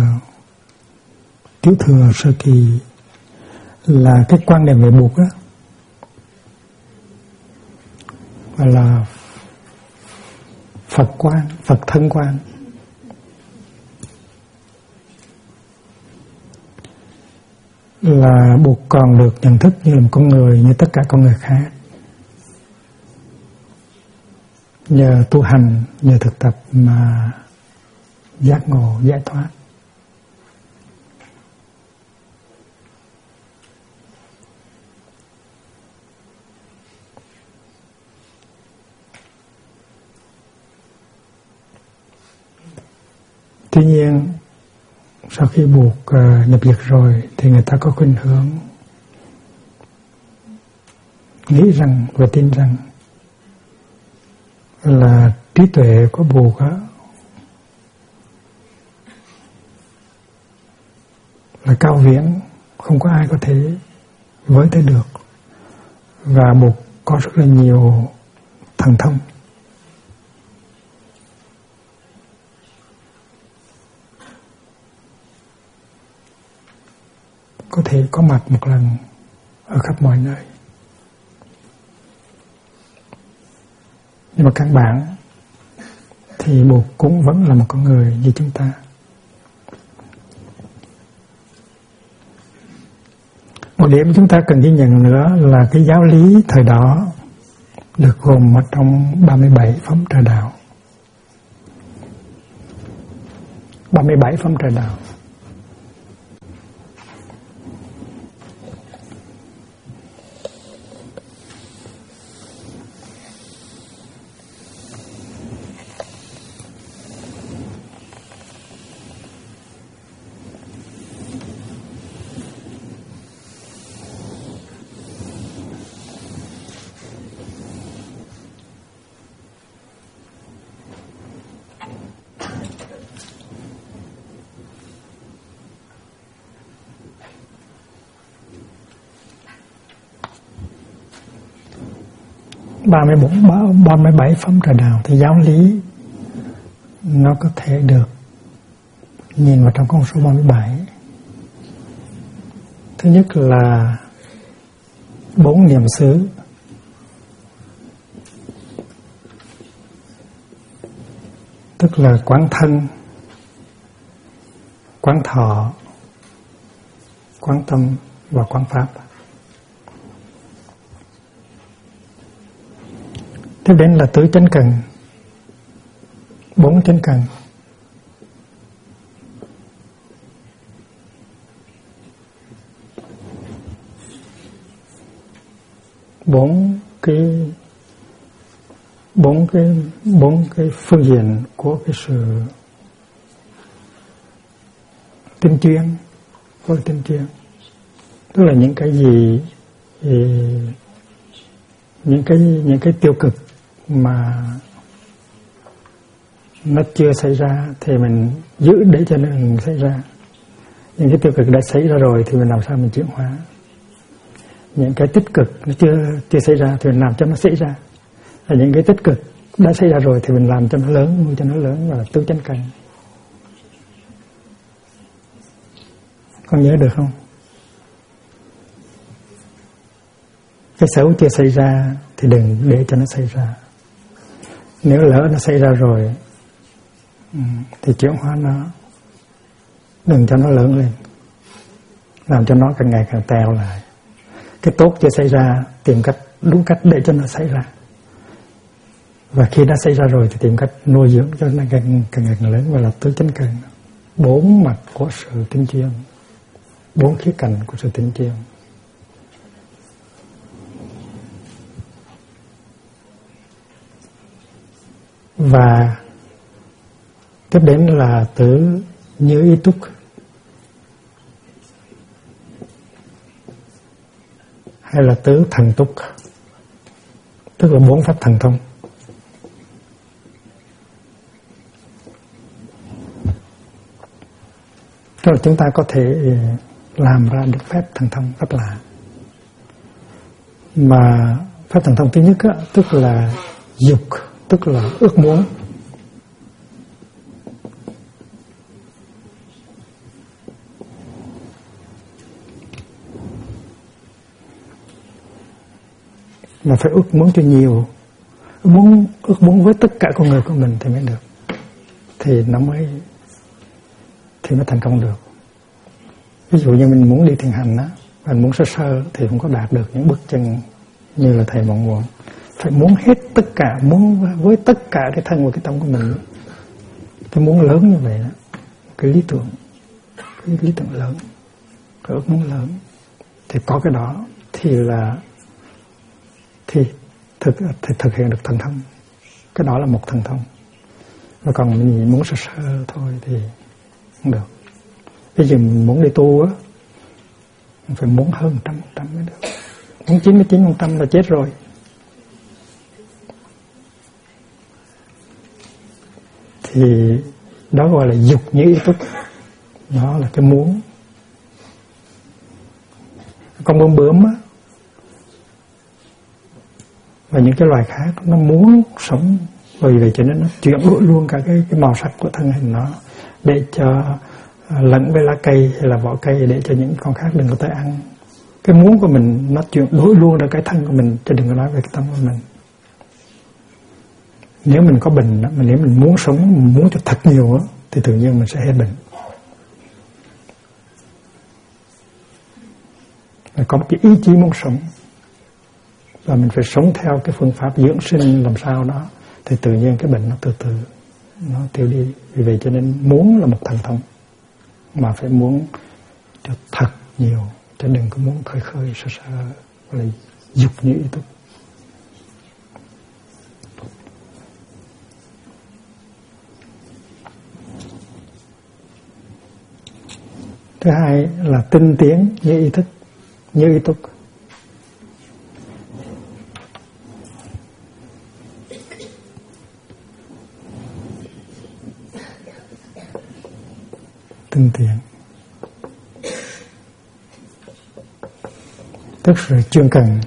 Tiểu Thừa Sơ Kỳ, là cái quan niệm về Bụt đó, gọi là Phật quan, Phật thân quan. Là là buộc còn được nhận thức như là một con người như tất cả con người khác. Nhờ tu hành, nhờ thực tập mà giác ngộ, giải thoát. Tuy nhiên, sau khi buộc nhập diệt rồi thì người ta có khuynh hướng nghĩ rằng và tin rằng là trí tuệ của buộc là cao viễn, không có ai có thể với tới được, và buộc có rất là nhiều thần thông. Có thể có mặt một lần ở khắp mọi nơi. Nhưng mà căn bản thì buộc cũng vẫn là một con người như chúng ta. Một điểm chúng ta cần ghi nhận nữa là cái giáo lý thời đó được gồm ở trong 37 phẩm trà đạo. 37 phẩm trà đạo. ba mươi bảy phẩm trà đạo thì giáo lý nó có thể được nhìn vào trong con số 37. Thứ nhất là 4 niệm xứ, tức là quán thân, quán thọ, quán tâm và quán pháp. Tiếp đến là tứ chánh cần, 4 chánh cần. Bốn cái phương diện của cái sự tinh chuyên, của tinh chuyên, tức là những cái gì, những cái tiêu cực mà nó chưa xảy ra thì mình giữ để cho nó đừng xảy ra. Những cái tiêu cực đã xảy ra rồi thì mình làm sao mình chuyển hóa. Những cái tích cực nó chưa xảy ra thì mình làm cho nó xảy ra. Và những cái tích cực đã xảy ra rồi thì mình làm cho nó lớn, nuôi cho nó lớn, và tứ chánh cần. Con nhớ được không? Cái xấu chưa xảy ra thì đừng để cho nó xảy ra. Nếu lỡ nó xảy ra rồi thì chuyển hóa nó, đừng cho nó lớn lên, làm cho nó càng ngày càng teo lại. Cái tốt chưa xảy ra, tìm cách đúng cách để cho nó xảy ra. Và khi đã xảy ra rồi thì tìm cách nuôi dưỡng cho nó càng ngày càng lớn, và là tứ chánh cần. 4 mặt của sự tinh chuyên, 4 khía cạnh của sự tinh chuyên. Và tiếp đến là tứ như ý túc, hay là tứ thần túc, tức là 4 pháp thần thông. Tức là chúng ta có thể làm ra được phép thần thông rất lạ. Mà phép thần thông thứ nhất á, tức là dục, tức là ước muốn. Mà phải ước muốn cho nhiều, ước muốn với tất cả con người của mình thì mới được, thì nó mới thành công được. Ví dụ như mình muốn đi thiền hành á, Anh muốn sơ sơ thì không có đạt được những bước chân như là thầy mong muốn. Phải muốn hết tất cả, muốn với tất cả cái thân và cái tâm của mình. Cái muốn lớn như vậy đó, cái lý tưởng lớn, cái ước muốn lớn, thì có cái đó thì thực hiện được thần thông. Cái đó là một thần thông. Và còn mình muốn sơ sơ thôi thì không được. Bây giờ mình muốn đi tu á, mình phải muốn hơn 100% mới được. Muốn 99% là chết rồi. Thì đó gọi là dục như ý túc. Đó là cái muốn. Con bướm á, và những cái loài khác nó muốn sống, vì vậy cho nên nó chuyển đổi luôn cả cái màu sắc của thân hình nó để cho lẫn với lá cây hay là vỏ cây để cho những con khác đừng có tới ăn. Cái muốn của mình nó chuyển đổi luôn ra cái thân của mình, chứ đừng có nói về cái tâm của mình. Nếu mình có bệnh mà nếu mình muốn sống, mình muốn cho thật nhiều đó, thì tự nhiên mình sẽ hết bệnh. Phải có một cái ý chí muốn sống, và mình phải sống theo cái phương pháp dưỡng sinh làm sao đó, thì tự nhiên cái bệnh nó từ từ nó tiêu đi. Vì vậy cho nên muốn là một thần thông, mà phải muốn cho thật nhiều, chứ đừng có muốn khơi sơ sơ, gọi là dục như ý túc. Thứ hai là tinh tiến như ý thức, như ý túc. Tinh tiến tức là chuyên cần.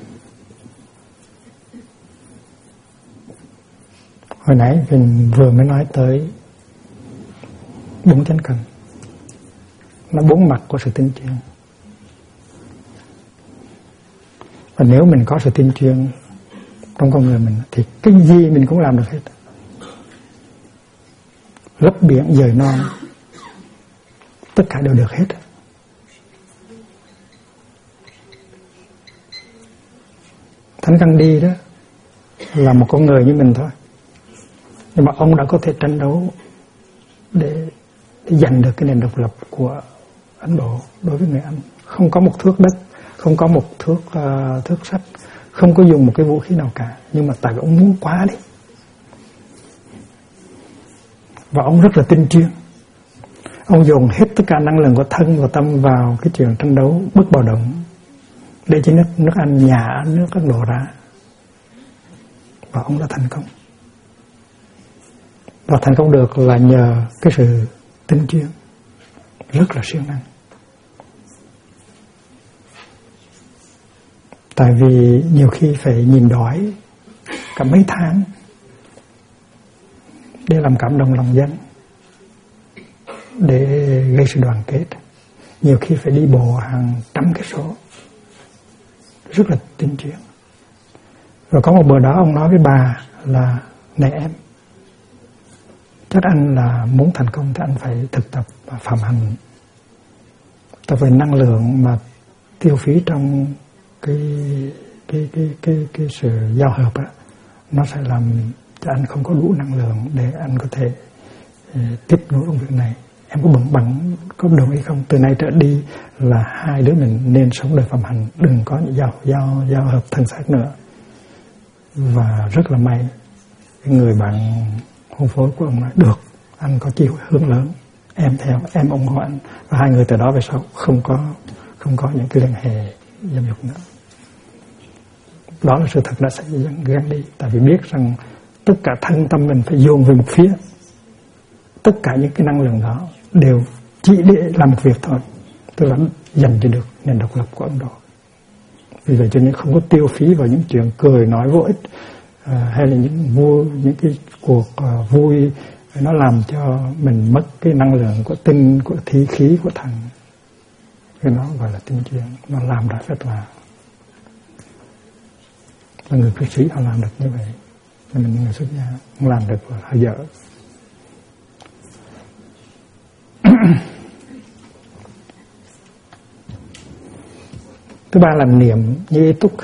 Hồi nãy mình vừa mới nói tới 4 chánh cần, nó 4 mặt của sự tinh chuyên. Và nếu mình có sự tinh chuyên trong con người mình thì cái gì mình cũng làm được hết. Lấp biển dời non, tất cả đều được hết. Thánh Gandhi đó là một con người như mình thôi, nhưng mà ông đã có thể tranh đấu để giành được cái nền độc lập của Ấn Độ đối với người Anh. Không có một thước đất, không có một thước sắt, không có dùng một cái vũ khí nào cả, nhưng mà tại vì ông muốn quá đi. Và ông rất là tinh chuyên. Ông dồn hết tất cả năng lượng của thân và tâm vào cái chuyện tranh đấu bất bạo động để cho nước Anh nhả nước Ấn Độ ra. Và ông đã thành công. Và thành công được là nhờ cái sự tinh chuyên rất là siêng năng. Tại vì nhiều khi phải nhìn đói cả mấy tháng để làm cảm động lòng dân, để gây sự đoàn kết. Nhiều khi phải đi bộ hàng trăm cây số, rất là tinh chuyên. Và có một bữa đó ông nói với bà là: này em, chắc anh là muốn thành công thì anh phải thực tập và phạm hành. Tại vì năng lượng mà tiêu phí trong cái sự giao hợp á, nó sẽ làm cho anh không có đủ năng lượng để anh có thể tiếp nối công việc này. Em có có đồng ý không? Từ nay trở đi là hai đứa mình nên sống đời phạm hành, đừng có giao hợp thân xác nữa. Và rất là may, cái người bạn hôn phối của ông nói: được, anh có chiều hướng lớn, em theo, em ủng hộ anh. Và hai người từ đó về sau không có những cái liên hệ dâm dục nữa. Đó là sự thật đã xảy ra gắn đi. Tại vì biết rằng tất cả thân tâm mình phải dồn về một phía. Tất cả những cái năng lượng đó đều chỉ để làm một việc thôi, tức là dành cho được nền độc lập của Ấn Độ. Vì vậy cho nên không có tiêu phí vào những chuyện cười nói vô ích, hay là những cái cuộc vui nó làm cho mình mất cái năng lượng của tinh, của khí khí, của thần. Cái nó gọi là tinh chuyên, nó làm ra rất là người cư sĩ họ làm được như vậy. Nên mình người xuất gia không làm được là hơi dở. Thứ ba là niệm như ý túc.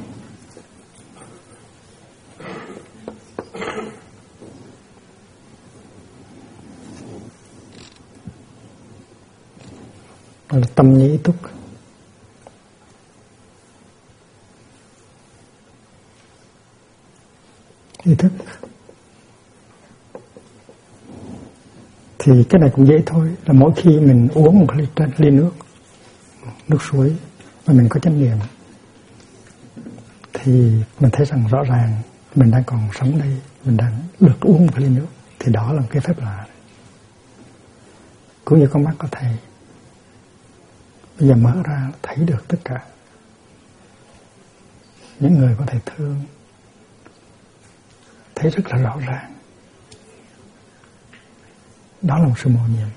Là tâm như ý túc. Ý thức. Thì cái này cũng dễ thôi, là mỗi khi mình uống một ly nước suối mà mình có chánh niệm thì mình thấy rằng rõ ràng mình đang còn sống đây, mình đang được uống một ly nước, thì đó là một cái phép lạ. Cũng như con mắt có thầy bây giờ mở ra thấy được tất cả những người có thể thương, thấy rất là rõ ràng. Đó là một sự mầu nhiệm.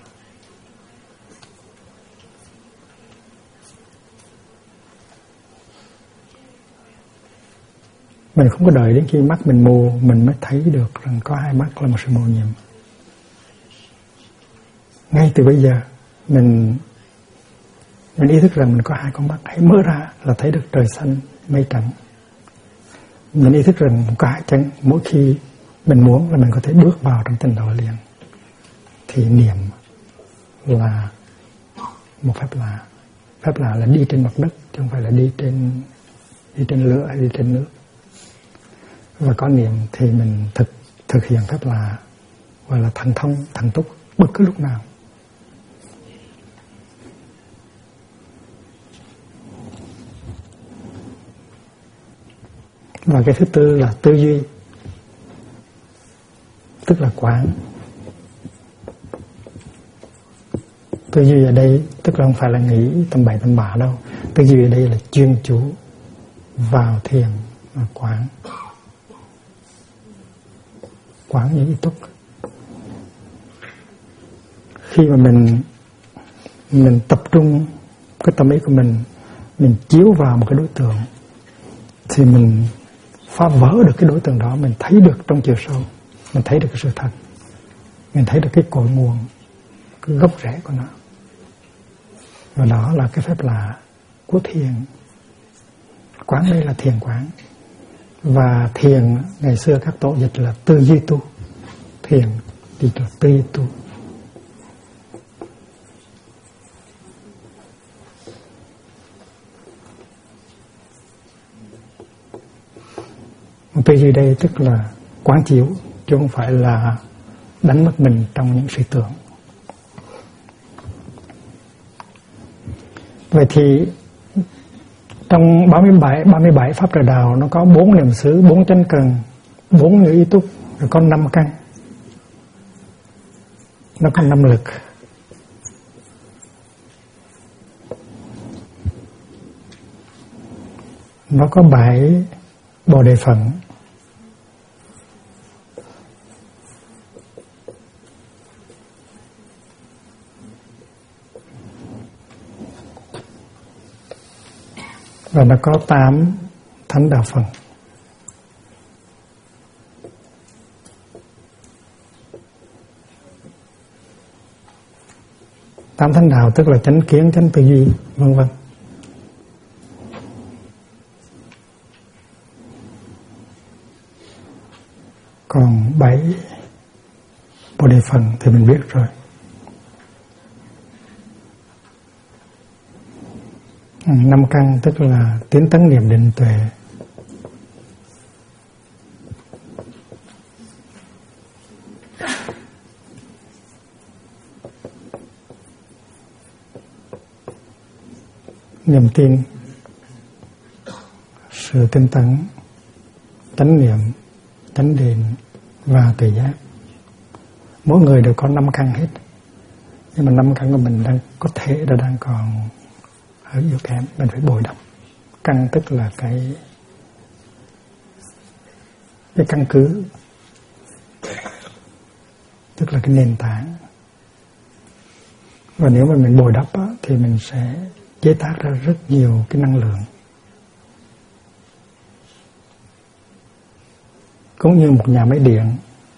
Mình không có đợi đến khi mắt mình mù mình mới thấy được rằng có hai mắt là một sự mầu nhiệm. Ngay từ bây giờ mình ý thức rằng mình có hai con mắt, hãy mở ra là thấy được trời xanh mây trắng. Mình ý thức rằng có hai chân, mỗi khi mình muốn là mình có thể bước vào trong tinh độ liền. Thì niệm là một phép lạ. Phép lạ là đi trên mặt đất chứ không phải là đi trên lửa hay đi trên nước. Và có niệm thì mình thực hiện phép lạ, gọi là thần thông, thần túc bất cứ lúc nào. Và cái thứ tư là tư duy, tức là quán. Tư duy ở đây tức là không phải là nghĩ tầm bậy tầm bạ đâu. Tư duy ở đây là chuyên chú vào thiền và quán. Quán như ý túc. Khi mà mình tập trung cái tâm ý của mình chiếu vào một cái đối tượng thì mình phá vỡ được cái đối tượng đó, mình thấy được trong chiều sâu, mình thấy được cái sự thật, mình thấy được cái cội nguồn, cái gốc rễ của nó. Và đó là cái phép lạ của thiền. Quán đây là thiền quán. Và thiền ngày xưa các tổ dịch là tư duy tu. Thiền thì là tư duy tu. Tư duy đây tức là quán chiếu, chứ không phải là đánh mất mình trong những suy tưởng. Vậy thì trong 37 pháp trời đạo nó có 4 niệm xứ, 4 chánh cần, 4 như ý túc, rồi có 5 căn. Nó có 5 lực. Nó có 7 bồ đề phận. Và nó có 8 thánh đạo phần. Tám thánh đạo tức là chánh kiến, chánh tư duy, vân vân. Còn 7 bồ đề phần thì mình biết rồi. 5 căn tức là tiến tấn niệm định tuệ. Niềm tin, sự tinh tấn, chánh niệm, chánh định và tuệ giác. Mỗi người đều có 5 căn hết. Nhưng mà 5 căn của mình có thể đang còn hơi yếu kém, mình phải bồi đắp. Căn tức là cái căn cứ, tức là cái nền tảng. Và nếu mà mình bồi đắp á, thì mình sẽ chế tác ra rất nhiều cái năng lượng. Cũng như một nhà máy điện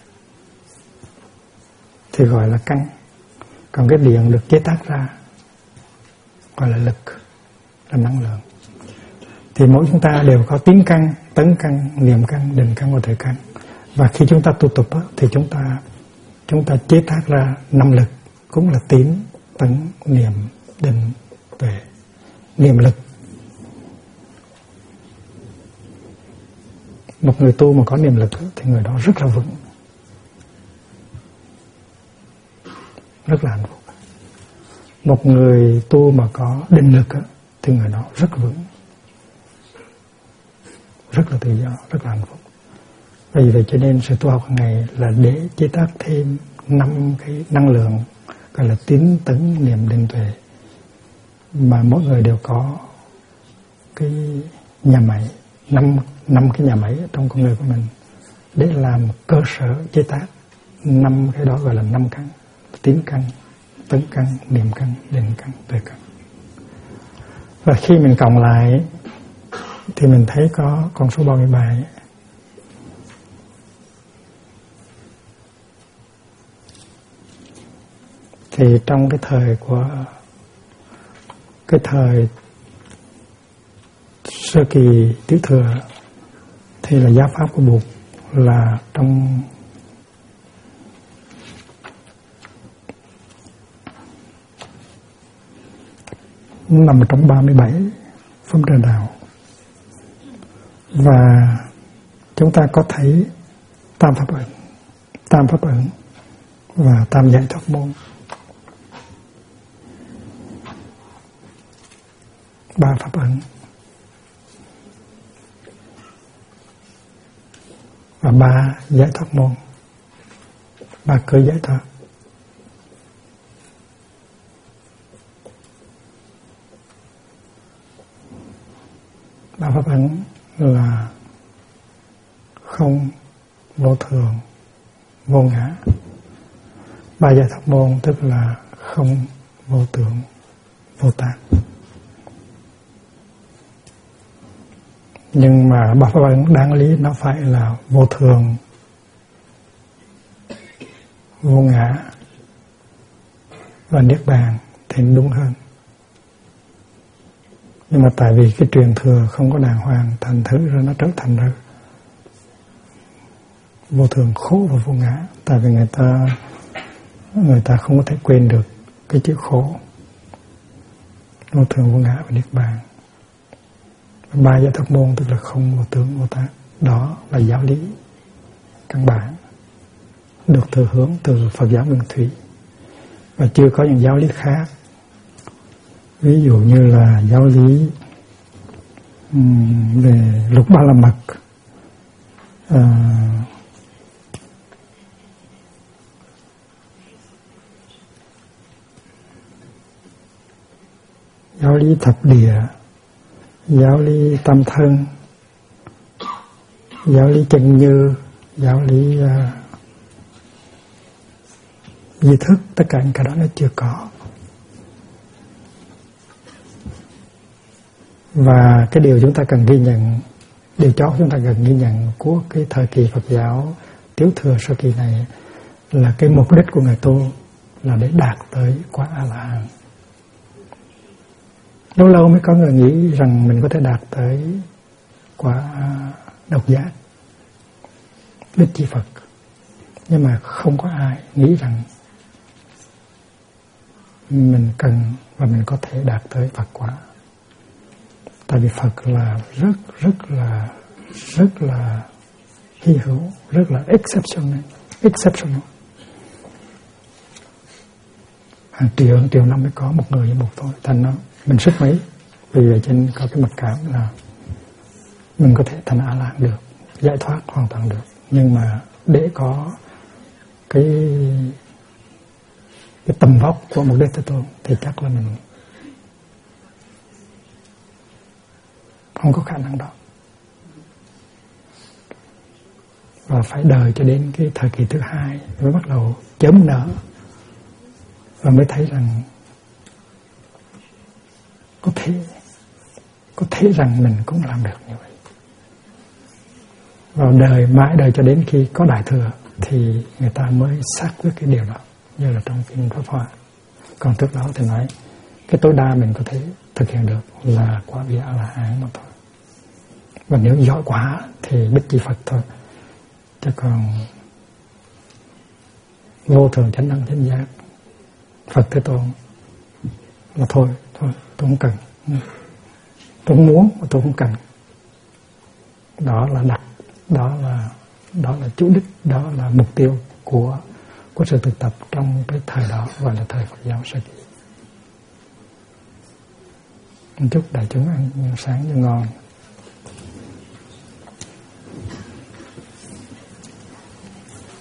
thì gọi là căn. Còn cái điện được chế tác ra gọi là lực, là năng lượng. Thì mỗi chúng ta đều có tín căn, tấn căn, niệm căn, định căn và tuệ căn. Và khi chúng ta tu tập thì chúng ta chế tác ra 5 lực, cũng là tín, tấn, niệm, định, tuệ. Niệm lực. Một người tu mà có niệm lực thì người đó rất là vững, rất là hạnh phúc. Một người tu mà có định lực thì người đó rất vững, rất là tự do, rất là hạnh phúc. Vì vậy cho nên sự tu học hàng ngày là để chế tác thêm 5 cái năng lượng gọi là tín, tấn, niệm, định, tuệ, mà mỗi người đều có cái nhà máy, 5 cái nhà máy trong con người của mình để làm cơ sở chế tác 5 cái đó, gọi là 5 căn: tín căn, tấn căn, niệm căn, định căn, tuệ căn. Và khi mình cộng lại thì mình thấy có con số 37. Thì trong cái thời sơ kỳ tiểu thừa thì là giáo pháp của Bụt là trong nằm trong 37 phẩm trời đạo. Và chúng ta có thấy tam pháp ẩn và tam giải thoát môn, 3 pháp ẩn và 3 giải thoát môn, 3 cơ giải thoát. Ba pháp ẩn là không, vô thường, vô ngã. 3 giải thoát môn tức là không, vô tưởng, vô tác. Nhưng mà 3 pháp ẩn đáng lý nó phải là vô thường, vô ngã và niết bàn thì đúng hơn. Nhưng mà tại vì cái truyền thừa không có đàng hoàng, thành thử ra nó trở thành ra vô thường, khổ và vô ngã. Tại vì người ta không có thể quên được cái chữ khổ, vô thường, vô ngã và niết bàn. 3 giải thoát môn tức là không, vô tưởng, vô tác. Đó là giáo lý căn bản được thừa hưởng từ Phật giáo Nguyên Thủy, và chưa có những giáo lý khác. Ví dụ như là giáo lý về lục ba la mật, giáo lý thập địa, giáo lý tam thân, giáo lý chân như, giáo lý di thức, tất cả những cái đó nó chưa có. Và cái điều chúng ta cần ghi nhận, điều chót chúng ta cần ghi nhận của cái thời kỳ Phật giáo tiểu thừa sơ kỳ này là cái mục đích của người tu là để đạt tới quả A-la-hán. Lâu lâu mới có người nghĩ rằng mình có thể đạt tới quả độc giác, đích chi Phật. Nhưng mà không có ai nghĩ rằng mình cần và mình có thể đạt tới Phật quả. Tại vì Phật là rất là hy hữu, rất là exceptional. Hàng triệu năm mới có một người như một thôi. Thành nó mình sức mấy. Vì vậy cho nên có cái mặc cảm là mình có thể thành A-la-hán được, giải thoát hoàn toàn được. Nhưng mà để có cái tầm vóc của một Đức Thế Tôn thì chắc là mình không có khả năng đó. Và phải đợi cho đến cái thời kỳ thứ hai mới bắt đầu chớm nở và mới thấy rằng có thể rằng mình cũng làm được như vậy. Vào đời, mãi đời cho đến khi có Đại Thừa thì người ta mới xác quyết cái điều đó, như là trong kinh Pháp Hoa. Còn trước đó thì nói cái tối đa mình có thể thực hiện được là quả vị A-la-hán mà thôi. Và nếu giỏi quá thì Bích Chi Phật thôi, chứ còn vô thường chánh đẳng chánh giác Phật Thế Tôn là thôi tôi không cần, tôi không muốn mà tôi không cần. Đó là chủ đích, đó là mục tiêu của sự thực tập trong cái thời đó, gọi là thời Phật giáo sơ kỳ. Chúc đại chúng ăn sáng cho ngon.